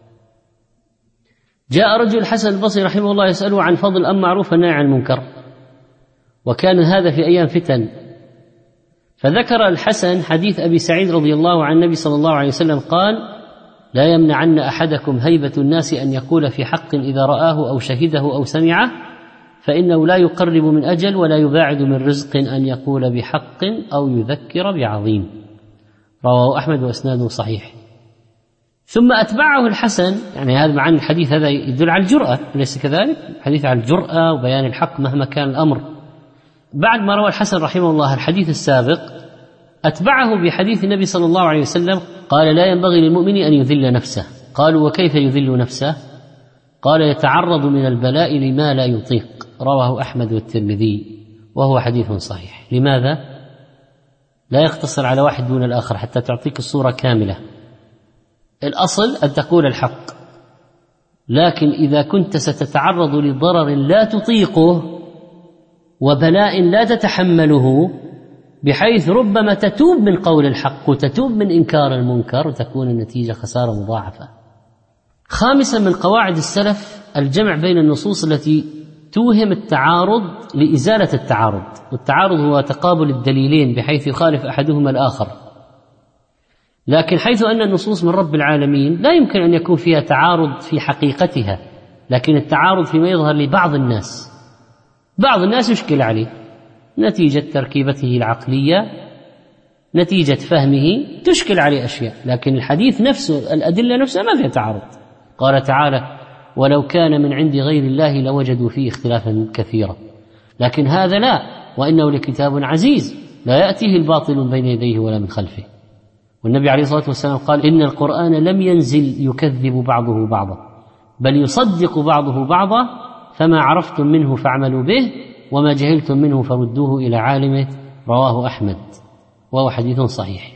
جاء رجل الحسن البصري رحمه الله يسأله عن فضل الأمر معروف والنهي عن المنكر، وكان هذا في أيام فتن، فذكر الحسن حديث أبي سعيد رضي الله عن النبي صلى الله عليه وسلم قال: لا يمنعن أحدكم هيبة الناس أن يقول في حق إذا رآه أو شهده أو سمعه، فإنه لا يقرب من أجل ولا يباعد من رزق أن يقول بحق أو يذكر بعظيم. رواه أحمد وإسناده صحيح. ثم أتبعه الحسن، يعني هذا معنى الحديث هذا يدل على الجرأة، أليس كذلك؟ الحديث على الجرأة وبيان الحق مهما كان الأمر. بعد ما روى الحسن رحمه الله الحديث السابق، أتبعه بحديث النبي صلى الله عليه وسلم قال: لا ينبغي للمؤمن أن يذل نفسه. قالوا: وكيف يذل نفسه؟ قال: يتعرض من البلاء لما لا يطيق. رواه أحمد والترمذي وهو حديث صحيح. لماذا؟ لا يقتصر على واحد دون الآخر حتى تعطيك الصورة كاملة. الأصل أن تقول الحق، لكن إذا كنت ستتعرض لضرر لا تطيقه وبلاء لا تتحمله، بحيث ربما تتوب من قول الحق وتتوب من إنكار المنكر وتكون النتيجة خسارة مضاعفة. خامسا من قواعد السلف الجمع بين النصوص التي توهم التعارض لإزالة التعارض، والتعارض هو تقابل الدليلين بحيث يخالف أحدهما الآخر. لكن حيث أن النصوص من رب العالمين لا يمكن أن يكون فيها تعارض في حقيقتها، لكن التعارض فيما يظهر لبعض الناس. بعض الناس يشكل عليه نتيجة تركيبته العقلية، نتيجة فهمه تشكل عليه أشياء، لكن الحديث نفسه الأدلة نفسها ما فيها تعارض. قال تعالى: ولو كان من عند غير الله لوجدوا فيه اختلافا كثيرا، لكن هذا لا، وإنه لكتاب عزيز لا يأتيه الباطل من بين يديه ولا من خلفه. والنبي عليه الصلاة والسلام قال: إن القرآن لم ينزل يكذب بعضه بعضا، بل يصدق بعضه بعضا، فما عرفتم منه فاعملوا به، وما جهلتم منه فردوه إلى عالمه. رواه أحمد وهو حديث صحيح.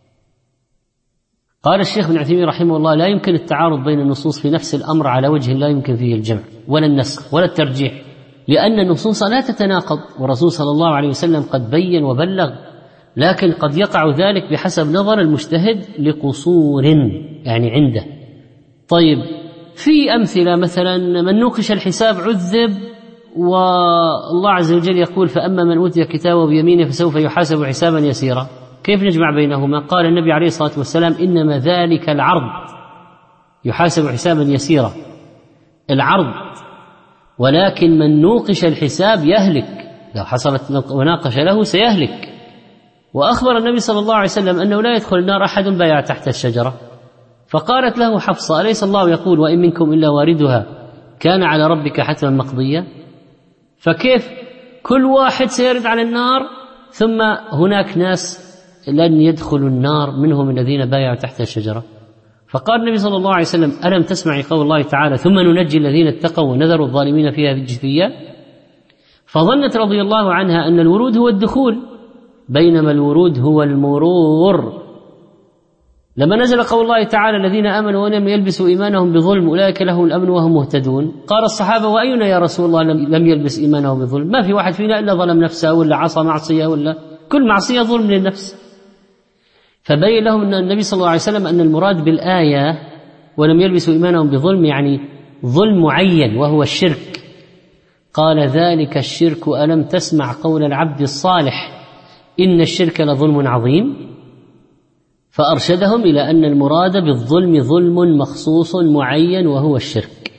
قال الشيخ ابن عثيمين رحمه الله: لا يمكن التعارض بين النصوص في نفس الأمر على وجه لا يمكن فيه الجمع ولا النسخ ولا الترجيح، لأن النصوص لا تتناقض، والرسول صلى الله عليه وسلم قد بين وبلغ، لكن قد يقع ذلك بحسب نظر المجتهد لقصور يعني عنده. طيب، في أمثلة مثلا من نوقش الحساب عذب، والله عز وجل يقول: فأما من أوتي كتابه بيمينه فسوف يحاسب حسابا يسيرا. كيف نجمع بينهما؟ قال النبي عليه الصلاة والسلام: إنما ذلك العرض، يحاسب حسابا يسيرا العرض، ولكن من نوقش الحساب يهلك، لو حصلت مناقشة له سيهلك. وأخبر النبي صلى الله عليه وسلم أنه لا يدخل النار أحد بايع تحت الشجرة. فقالت له حفصة: أليس الله يقول: وإن منكم إلا واردها كان على ربك حتما مقضيا؟ فكيف كل واحد سيرد على النار، ثم هناك ناس لن يدخلوا النار منهم الذين بايعوا تحت الشجرة؟ فقال النبي صلى الله عليه وسلم: ألم تسمعي قول الله تعالى: ثم ننجي الذين اتقوا ونذر الظالمين فيها جثيا؟ فظنت رضي الله عنها أن الورود هو الدخول، بينما الورود هو المرور. لما نزل قول الله تعالى: الذين آمنوا ولم يلبسوا إيمانهم بظلم أولئك لهم الأمن وهم مهتدون، قال الصحابة: وأينا يا رسول الله لم يلبس إيمانه بظلم؟ ما في واحد فينا إلا ظلم نفسه، ولا عصى معصية، ولا كل معصية ظلم للنفس. فبين لهم أن النبي صلى الله عليه وسلم أن المراد بالآية ولم يلبسوا إيمانهم بظلم يعني ظلم معين وهو الشرك. قال: ذلك الشرك ألم تسمع قول العبد الصالح إن الشرك لظلم عظيم؟ فأرشدهم إلى أن المراد بالظلم ظلم مخصوص معين وهو الشرك.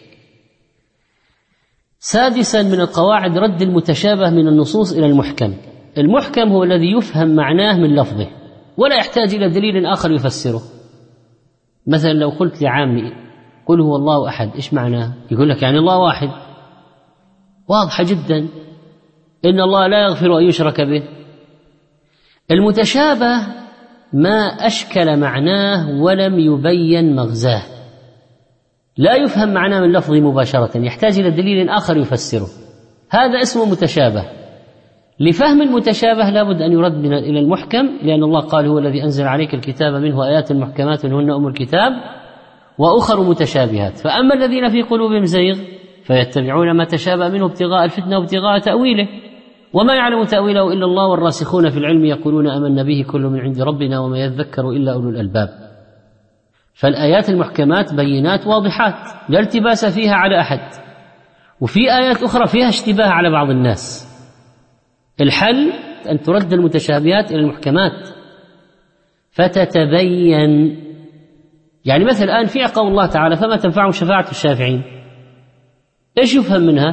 سادسا من القواعد رد المتشابه من النصوص إلى المحكم. المحكم هو الذي يفهم معناه من لفظه ولا يحتاج إلى دليل آخر يفسره. مثلا لو قلت لعامي: قل هو الله أحد، إيش معناه؟ يقول لك يعني الله واحد، واضحة جدا، إن الله لا يغفر أن يشرك به. المتشابه ما أشكل معناه ولم يبين مغزاه، لا يفهم معناه من لفظه مباشرة، يحتاج إلى دليل آخر يفسره، هذا اسمه متشابه. لفهم المتشابه لابد أن يرد إلى المحكم، لأن الله قال: هو الذي أنزل عليك الكتاب منه آيات محكمات هن أم الكتاب وأخر متشابهات، فأما الذين في قلوبهم زيغ فيتبعون ما تشابه منه ابتغاء الفتنة وابتغاء تأويله، وما يعلم تأويله إلا الله والراسخون في العلم يقولون آمنا به كل من عند ربنا وما يذكر إلا أولو الألباب. فالآيات المحكمات بينات واضحات لا التباس فيها على أحد، وفي آيات أخرى فيها اشتباه على بعض الناس. الحل أن ترد المتشابهات إلى المحكمات فتتبين. يعني مثل الآن في قول الله تعالى فما تنفعهم شفاعة الشافعين، إيش يفهم منها؟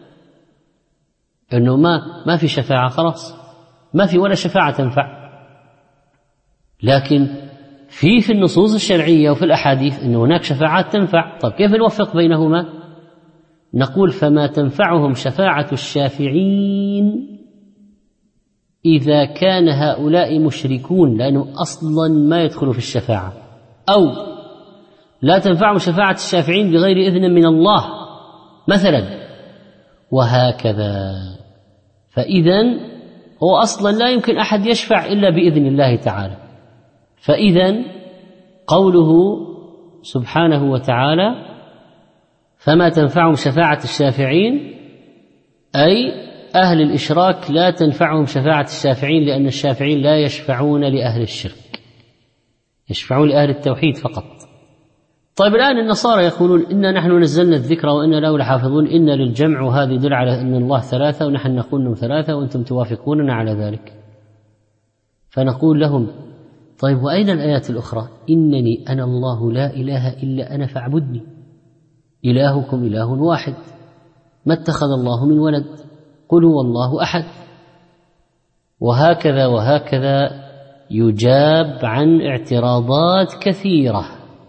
أنه ما في شفاعة، خلاص ما في ولا شفاعة تنفع. لكن في النصوص الشرعية وفي الأحاديث أن هناك شفاعات تنفع. طب كيف نوفق بينهما؟ نقول فما تنفعهم شفاعة الشافعين إذا كان هؤلاء مشركون، لأنه أصلا ما يدخلوا في الشفاعة، أو لا تنفعهم شفاعة الشافعين بغير إذن من الله مثلا، وهكذا. فإذن هو أصلا لا يمكن أحد يشفع إلا بإذن الله تعالى. فإذن قوله سبحانه وتعالى فما تنفعهم شفاعة الشافعين، أي أهل الإشراك لا تنفعهم شفاعة الشافعين، لأن الشافعين لا يشفعون لأهل الشرك، يشفعون لأهل التوحيد فقط. طيب الآن النصارى يقولون إنا نحن نزلنا الذكر وإنا له لحافظون، إن للجمع، وهذه يدل على أن الله ثلاثة ونحن نقول أنه ثلاثة وأنتم توافقوننا على ذلك. فنقول لهم طيب وأين الآيات الأخرى؟ إنني أنا الله لا إله إلا أنا فاعبدني، إلهكم إله واحد، ما اتخذ الله من ولد، قل هو الله أحد. وهكذا وهكذا يجاب عن اعتراضات كثيرة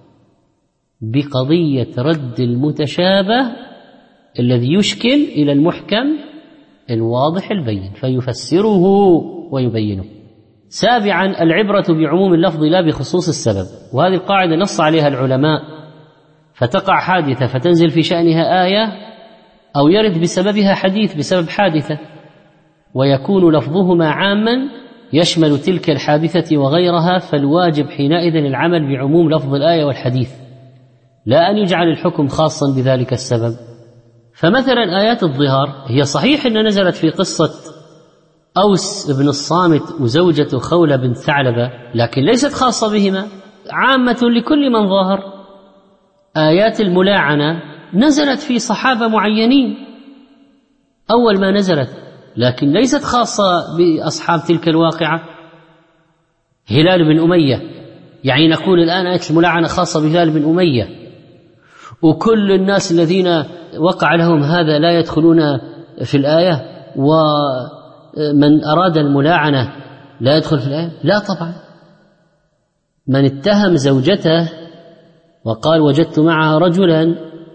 بقضية رد المتشابه الذي يشكل إلى المحكم الواضح البين فيفسره ويبينه. سابعا العبرة بعموم اللفظ لا بخصوص السبب، وهذه القاعدة نص عليها العلماء، فتقع حادثة فتنزل في شأنها آية، أو يرد بسببها حديث بسبب حادثة، ويكون لفظهما عاما يشمل تلك الحادثة وغيرها، فالواجب حينئذ العمل بعموم لفظ الآية والحديث، لا أن يجعل الحكم خاصا بذلك السبب. فمثلا آيات الظهار هي صحيح أن نزلت في قصة أوس بن الصامت وزوجة خولة بنت ثعلبة، لكن ليست خاصة بهما، عامة لكل من ظاهر. آيات الملاعنة نزلت في صحابة معينين أول ما نزلت، لكن ليست خاصة بأصحاب تلك الواقعة. هلال بن أمية، يعني نقول الآن آية الملاعنة خاصة بهلال بن أمية، وكل الناس الذين وقع لهم هذا لا يدخلون في الآية، ومن أراد الملاعنة لا يدخل في الآية؟ لا طبعا. من اتهم زوجته وقال وجدت معها رجلا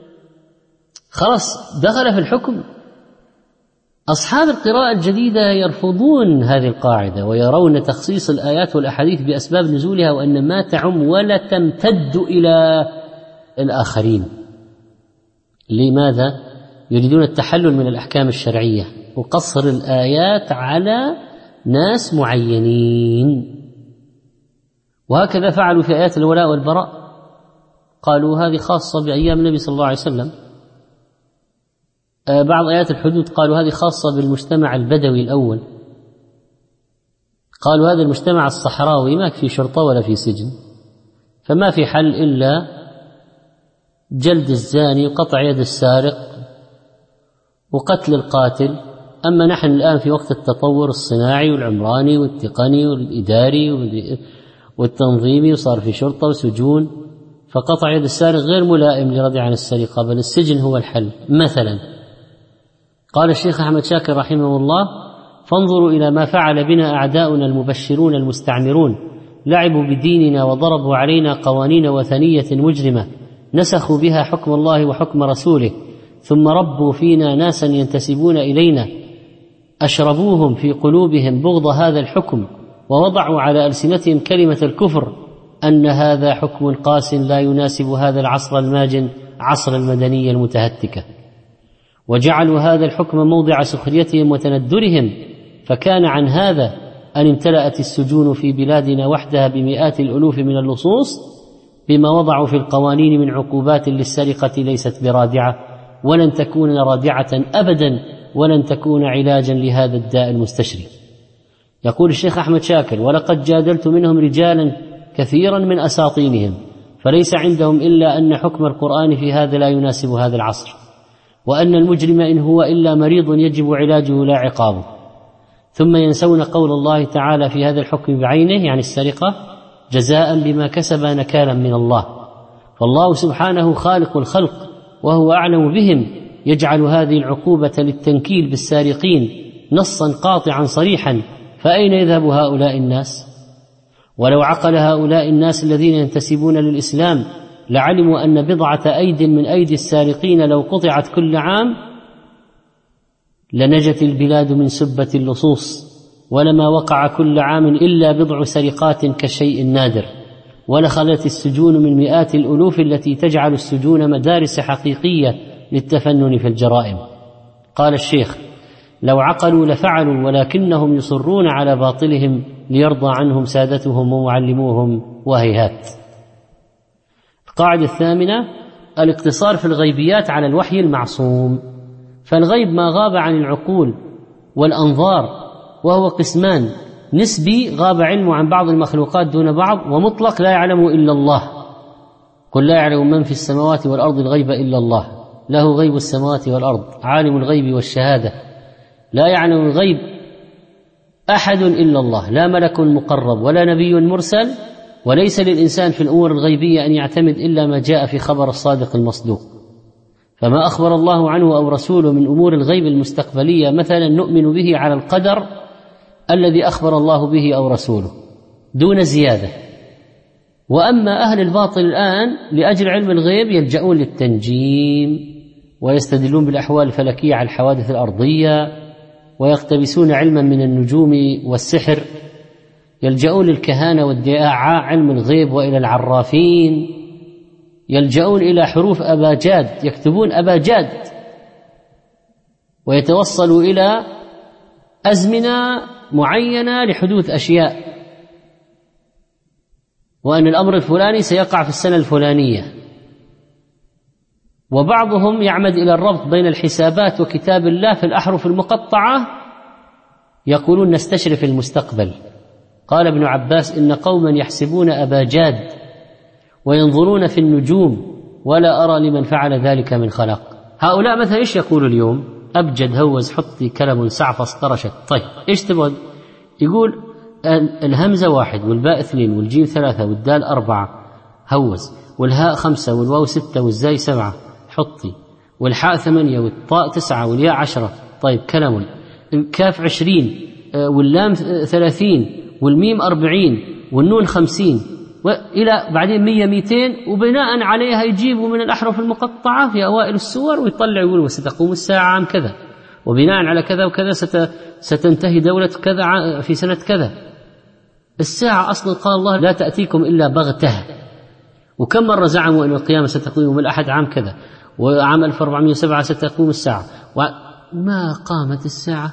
خلاص دخل في الحكم. أصحاب القراءة الجديدة يرفضون هذه القاعدة ويرون تخصيص الآيات والأحاديث بأسباب نزولها وأن ما تعم ولا تمتد إلى الآخرين. لماذا؟ يريدون التحلل من الأحكام الشرعية وقصر الآيات على ناس معينين. وهكذا فعلوا في آيات الولاء والبراء، قالوا هذه خاصة بأيام النبي صلى الله عليه وسلم. بعض آيات الحدود قالوا هذه خاصة بالمجتمع البدوي الأول، قالوا هذا المجتمع الصحراوي ما في شرطة ولا في سجن، فما في حل إلا جلد الزاني وقطع يد السارق وقتل القاتل. أما نحن الآن في وقت التطور الصناعي والعمراني والتقني والإداري والتنظيمي، وصار في شرطة وسجون، فقطع يد السارق غير ملائم لردع عن السرقة، بل السجن هو الحل. مثلا قال الشيخ أحمد شاكر رحمه الله فانظروا إلى ما فعل بنا أعداؤنا المبشرون المستعمرون، لعبوا بديننا وضربوا علينا قوانين وثنية مجرمة نسخوا بها حكم الله وحكم رسوله، ثم ربوا فينا ناسا ينتسبون إلينا أشربوهم في قلوبهم بغض هذا الحكم، ووضعوا على ألسنتهم كلمة الكفر، أن هذا حكم قاس لا يناسب هذا العصر الماجن عصر المدنية المتهتكة، وجعلوا هذا الحكم موضع سخريتهم وتندرهم، فكان عن هذا أن امتلأت السجون في بلادنا وحدها بمئات الألوف من اللصوص بما وضعوا في القوانين من عقوبات للسرقة ليست برادعة، ولن تكون رادعة أبدا، ولن تكون علاجا لهذا الداء المستشري. يقول الشيخ أحمد شاكر ولقد جادلت منهم رجالا كثيرا من أساطينهم، فليس عندهم إلا أن حكم القرآن في هذا لا يناسب هذا العصر، وأن المجرم إن هو إلا مريض يجب علاجه لا عقابه. ثم ينسون قول الله تعالى في هذا الحكم بعينه، يعني السرقة، جزاء بما كسب نكالا من الله. فالله سبحانه خالق الخلق وهو أعلم بهم، يجعل هذه العقوبة للتنكيل بالسارقين نصا قاطعا صريحا، فأين يذهب هؤلاء الناس؟ ولو عقل هؤلاء الناس الذين ينتسبون للإسلام لعلموا أن بضعة أيد من أيدي السارقين لو قطعت كل عام لنجت البلاد من سبة اللصوص، ولما وقع كل عام إلا بضع سرقات كالشيء النادر، ولخلت السجون من مئات الألوف التي تجعل السجون مدارس حقيقية للتفنن في الجرائم. قال الشيخ: لو عقلوا لفعلوا، ولكنهم يصرون على باطلهم ليرضى عنهم سادتهم ومعلموهم، وهيهات. القاعدة الثامنة: الاقتصار في الغيبيات على الوحي المعصوم. فالغيب ما غاب عن العقول والأنظار، وهو قسمان: نسبي غاب علمه عن بعض المخلوقات دون بعض، ومطلق لا يعلم إلا الله. قل لا يعلم من في السماوات والأرض الغيب إلا الله، له غيب السماوات والأرض، عالم الغيب والشهادة، لا يعلم الغيب أحد إلا الله، لا ملك مقرب ولا نبي مرسل، وليس للإنسان في الأمور الغيبية أن يعتمد إلا ما جاء في خبر الصادق المصدوق. فما أخبر الله عنه أو رسوله من أمور الغيب المستقبلية مثلا نؤمن به على القدر الذي أخبر الله به أو رسوله دون زيادة. وأما أهل الباطل الآن لأجل علم الغيب يلجؤون للتنجيم، ويستدلون بالأحوال الفلكية على الحوادث الأرضية، ويقتبسون علما من النجوم والسحر، يلجؤون للكهانة وادعاء علم الغيب، وإلى العرافين، يلجؤون إلى حروف أباجاد، يكتبون أباجاد، ويتوصلوا إلى أزمنة معينة لحدوث أشياء، وأن الأمر الفلاني سيقع في السنة الفلانية. وبعضهم يعمد إلى الربط بين الحسابات وكتاب الله في الأحرف المقطعة، يقولون نستشرف المستقبل. قال ابن عباس: إن قوما يحسبون أباجاد وينظرون في النجوم ولا أرى لمن فعل ذلك من خلق. هؤلاء مثلا إيش يقول اليوم؟ أبجد، هوز، حطي، كلم، سعفص، طرشت. طيب إيش تبغى؟ يقول الهمزة 1 والباء 2 والجيم 3 والدال 4 هوز، والهاء 5 والواو 6 والزاي 7 حطي، والحاء 8 والطاء 9 والياء 10. طيب كلم. الكاف 20 واللام 30 والميم 40 والنون 50 وإلى بعدين 100 200، وبناء عليها يجيبوا من الأحرف المقطعة في أوائل السور ويطلع يقولوا ستقوم الساعة عام كذا، وبناء على كذا وكذا ستنتهي دولة كذا في سنة كذا. الساعة أصلا قال الله لا تأتيكم إلا بغتة، وكم مرة زعموا أن القيامة ستقوم يوم الأحد عام كذا، وعام 1407 ستقوم الساعة، وما قامت الساعة.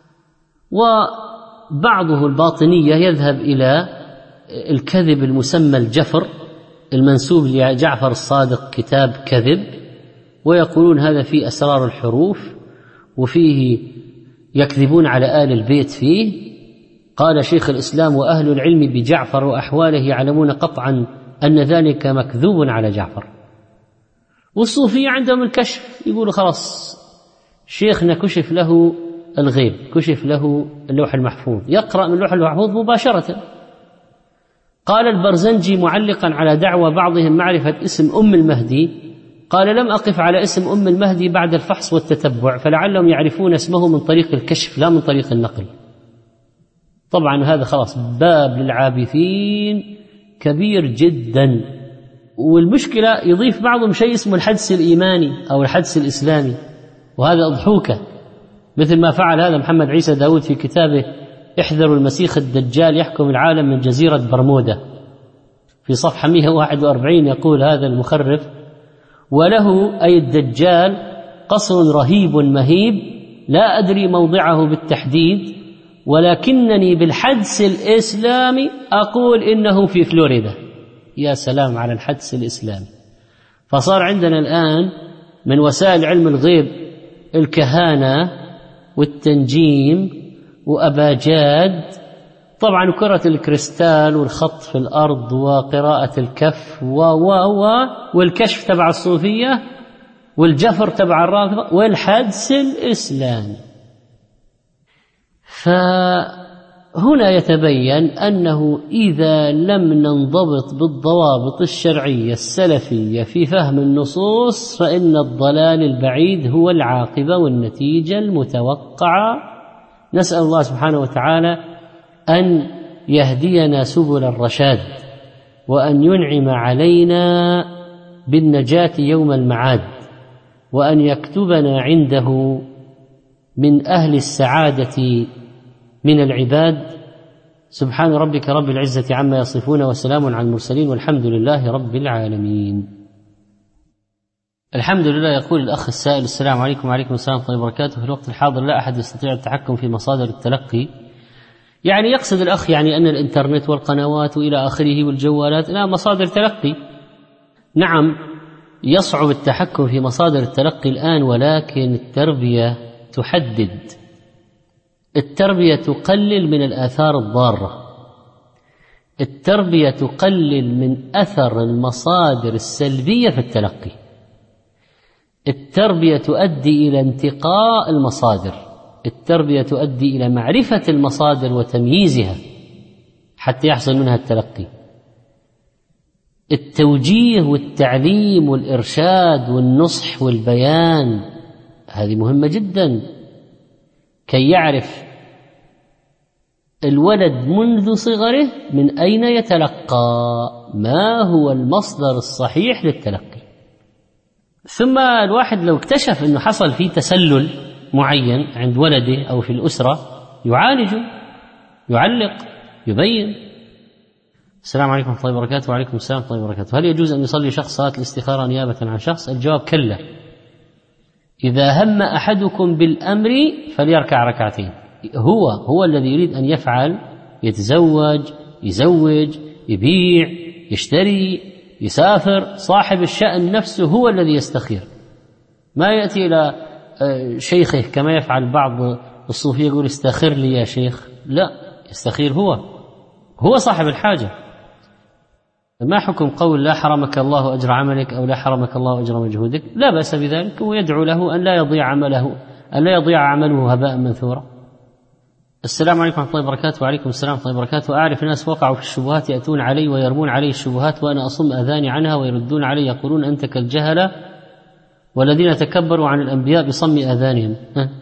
وبعضه الباطنية يذهب إلى الكذب المسمى الجفر المنسوب لجعفر الصادق، كتاب كذب، ويقولون هذا فيه أسرار الحروف وفيه يكذبون على آل البيت فيه. قال شيخ الإسلام: وأهل العلم بجعفر وأحواله يعلمون قطعا أن ذلك مكذوب على جعفر. والصوفية عندهم الكشف، يقولوا خلاص شيخنا كشف له الغيب، كشف له اللوح المحفوظ، يقرأ من اللوح المحفوظ مباشرة. قال البرزنجي معلقا على دعوى بعضهم معرفة اسم أم المهدي: قال لم أقف على اسم أم المهدي بعد الفحص والتتبع، فلعلهم يعرفون اسمه من طريق الكشف لا من طريق النقل. طبعا هذا خلاص باب للعابثين كبير جدا. والمشكلة يضيف بعضهم شيء اسمه الحدس الإيماني أو الحدس الإسلامي، وهذا أضحوكة، مثل ما فعل هذا محمد عيسى داود في كتابه احذروا المسيح الدجال يحكم العالم من جزيرة برمودا، في صفحة 141 يقول هذا المخرف: وله أي الدجال قصر رهيب مهيب لا أدري موضعه بالتحديد، ولكنني بالحدس الإسلامي أقول إنه في فلوريدا. يا سلام على الحدس الإسلامي. فصار عندنا الآن من وسائل علم الغيب الكهانة والتنجيم وأباجاد، طبعا كرة الكريستال والخط في الأرض وقراءة الكف والكشف تبع الصوفية والجفر تبع الرافضة والحدس الإسلامي. فهنا يتبين أنه إذا لم ننضبط بالضوابط الشرعية السلفية في فهم النصوص فإن الضلال البعيد هو العاقبة والنتيجة المتوقعة. نسأل الله سبحانه وتعالى أن يهدينا سبل الرشاد وأن ينعم علينا بالنجاة يوم المعاد وأن يكتبنا عنده من أهل السعادة من العباد. سبحان ربك رب العزة عما يصفون وسلام على المرسلين والحمد لله رب العالمين. الحمد لله. يقول الأخ السائل: السلام عليكم. وعليكم السلام ورحمة الله وبركاته. في الوقت الحاضر لا أحد يستطيع التحكم في مصادر التلقي. يعني يقصد الأخ يعني أن الإنترنت والقنوات وإلى آخره والجوالات لا مصادر تلقي. نعم يصعب التحكم في مصادر التلقي الآن، ولكن التربية تحدد، التربية تقلل من الآثار الضارة، التربية تقلل من أثر المصادر السلبية في التلقي، التربية تؤدي إلى انتقاء المصادر، التربية تؤدي إلى معرفة المصادر وتمييزها حتى يحصل منها التلقي. التوجيه والتعليم والإرشاد والنصح والبيان هذه مهمة جدا كي يعرف الولد منذ صغره من أين يتلقى، ما هو المصدر الصحيح للتلقي. ثم الواحد لو اكتشف أنه حصل فيه تسلل معين عند ولده أو في الأسرة يعالجه، يعلق، يبين. السلام عليكم ورحمة الله وبركاته. وعليكم السلام ورحمة الله وبركاته. هل يجوز أن يصلي شخص صلاة الاستخارة نيابة عن شخص؟ الجواب كلا. إذا هم أحدكم بالأمر فليركع ركعتين. هو الذي يريد أن يفعل، يتزوج، يزوج، يبيع، يشتري، يسافر، صاحب الشأن نفسه هو الذي يستخير، ما يأتي إلى شيخه كما يفعل بعض الصوفية يقول استخير لي يا شيخ. لا، يستخير هو صاحب الحاجة. ما حكم قول لا حرمك الله أجر عملك أو لا حرمك الله أجر مجهودك؟ لا بأس بذلك، ويدعو له أن لا يضيع عمله هباء منثورا. السلام عليكم ورحمة الله وبركاته. وعليكم السلام ورحمة الله وبركاته. أعرف ناس وقعوا في الشبهات يأتون علي ويرمون علي الشبهات وأنا أصم أذاني عنها ويردون علي يقولون أنت كالجهلة والذين تكبروا عن الأنبياء بصم أذانهم.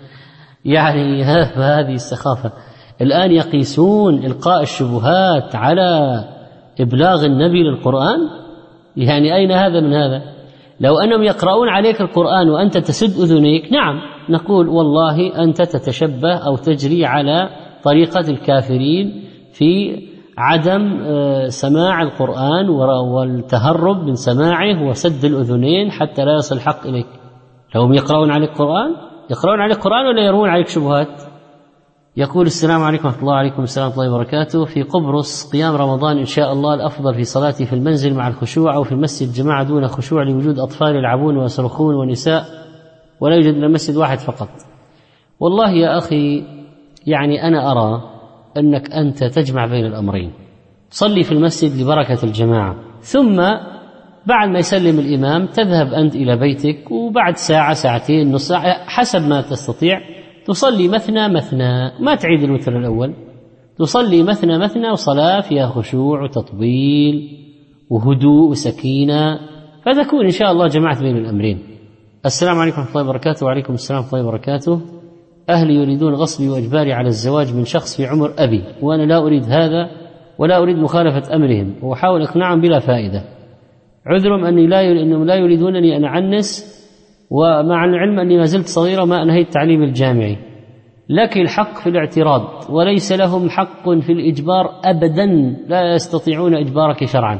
يعني هذه السخافة. الآن يقيسون إلقاء الشبهات على إبلاغ النبي للقرآن. يعني أين هذا من هذا؟ لو أنهم يقرؤون عليك القرآن وأنت تسد أذنيك نعم نقول والله أنت تتشبه أو تجري على طريقة الكافرين في عدم سماع القرآن والتهرب من سماعه وسد الأذنين حتى لا يصل الحق إليك. لو هم يقرؤون عليك قرآن ولا يرون عليك شبهات؟ يقول السلام عليكم ورحمة الله. وعليكم السلام ورحمة الله وبركاته. في قبرص قيام رمضان إن شاء الله الأفضل في صلاتي في المنزل مع الخشوع أو في المسجد جماعة دون خشوع لوجود أطفال يلعبون ويصرخون ونساء ولا يوجد إلا مسجد واحد فقط. والله يا أخي يعني أنا أرى أنك أنت تجمع بين الأمرين، صلي في المسجد لبركة الجماعة، ثم بعد ما يسلم الإمام تذهب أنت إلى بيتك وبعد ساعة ساعتين نص ساعة حسب ما تستطيع تصلي مثنى ما تعيد الوتر الأول، تصلي مثنى وصلاة فيها خشوع وتطبيل وهدوء وسكينة، فتكون إن شاء الله جمعت بين الأمرين. السلام عليكم ورحمة الله وبركاته. وعليكم السلام ورحمة الله وبركاته. أهلي يريدون غصبي وإجباري على الزواج من شخص في عمر أبي وأنا لا أريد هذا ولا أريد مخالفة أمرهم وأحاول إقناعهم بلا فائدة. عذرهم أنهم لا يريدونني أن أعنس ومع العلم أني ما زلت صغيرة وما أنهيت التعليم الجامعي. لك الحق في الاعتراض وليس لهم حق في الإجبار أبدا، لا يستطيعون إجبارك شرعا.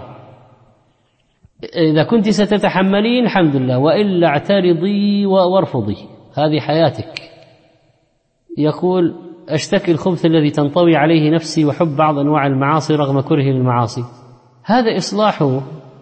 إذا كنت ستتحملين الحمد لله، وإلا اعترضي وارفضي، هذه حياتك. يقول أشتكي الخبث الذي تنطوي عليه نفسي وحب بعض أنواع المعاصي رغم كرهي للمعاصي. هذا إصلاحه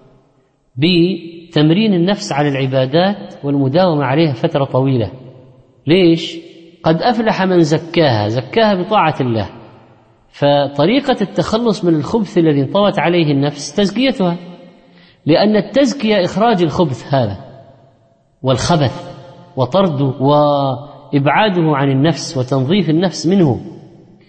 بتمرين النفس على العبادات والمداومة عليها فترة طويلة. ليش؟ قد أفلح من زكاها بطاعة الله. فطريقة التخلص من الخبث الذي انطوت عليه النفس تزكيتها، لأن التزكية إخراج الخبث هذا والخبث وطرده وإبعاده عن النفس وتنظيف النفس منه.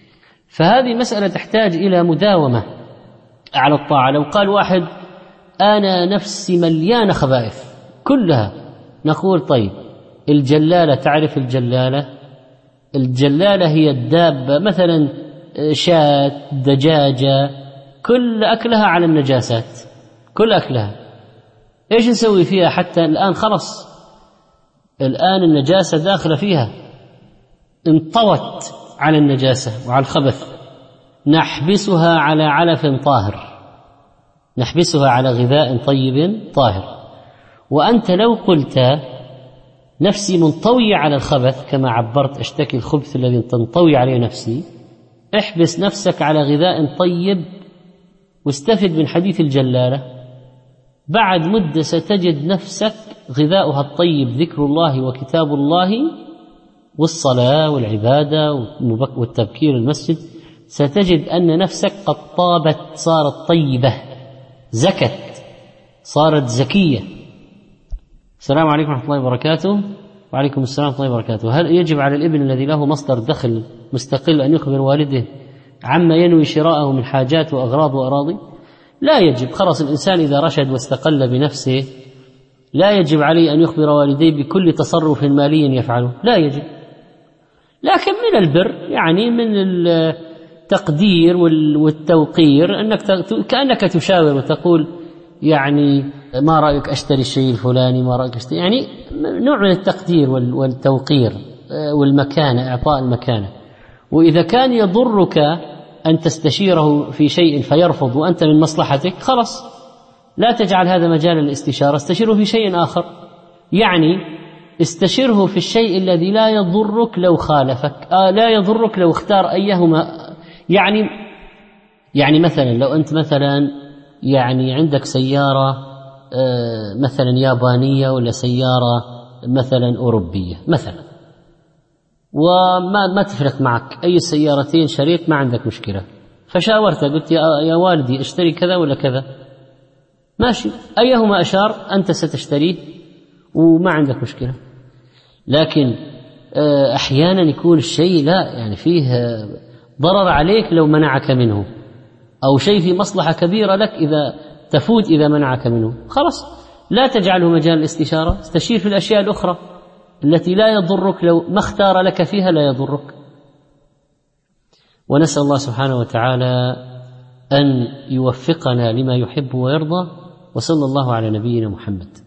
فهذه مسألة تحتاج إلى مداومة على الطاعة. لو قال واحد أنا نفسي مليانة خبائث كلها، نقول طيب الجلالة، تعرف الجلالة؟ الجلالة هي الدابة، مثلا شاة، دجاجة، كل أكلها على النجاسات، كل أكلها. إيش نسوي فيها حتى الآن؟ خلص الآن النجاسة داخلة فيها، انطوت على النجاسة وعلى الخبث. نحبسها على علف طاهر، نحبسها على غذاء طيب طاهر. وأنت لو قلت نفسي منطوية على الخبث كما عبرت، أشتكي الخبث الذي تنطوي عليه نفسي، احبس نفسك على غذاء طيب واستفد من حديث الجلالة. بعد مدة ستجد نفسك غذاؤها الطيب ذكر الله وكتاب الله والصلاة والعبادة والتبكير المسجد، ستجد أن نفسك قد طابت، صارت طيبة، زكت، صارت زكية. السلام عليكم ورحمة الله وبركاته. وعليكم السلام ورحمة الله وبركاته. هل يجب على الابن الذي له مصدر دخل مستقل أن يخبر والده عما ينوي شراءه من حاجات وأغراض وأراضي؟ لا يجب. خلاص الإنسان إذا رشد واستقل بنفسه لا يجب عليه أن يخبر والديه بكل تصرف مالي يفعله، لا يجب. لكن من البر، يعني من التقدير والتوقير، أنك كأنك تشاور وتقول يعني ما رأيك أشتري الشيء الفلاني، ما رأيك أشتري، يعني نوع من التقدير والتوقير والمكانة، إعطاء المكانة. وإذا كان يضرك أن تستشيره في شيء فيرفض وأنت من مصلحتك، خلاص لا تجعل هذا مجال الاستشارة، استشيره في شيء آخر. يعني استشره في الشيء الذي لا يضرك لو خالفك، لا يضرك لو اختار أيهما. يعني مثلا لو أنت مثلا يعني عندك سيارة مثلا يابانية ولا سيارة مثلا أوروبية مثلا، وما تفرق معك أي السيارتين شريت، ما عندك مشكلة، فشاورت قلت يا والدي اشتري كذا ولا كذا، ماشي، أيهما أشار أنت ستشتريه وما عندك مشكلة. لكن أحيانا يكون الشيء لا يعني فيه ضرر عليك لو منعك منه، أو شيء في مصلحة كبيرة لك إذا تفوت إذا منعك منه، خلاص لا تجعله مجال الاستشارة، استشير في الأشياء الأخرى التي لا يضرك، لو ما اختار لك فيها لا يضرك. ونسأل الله سبحانه وتعالى أن يوفقنا لما يحب ويرضى، وصلى الله على نبينا محمد.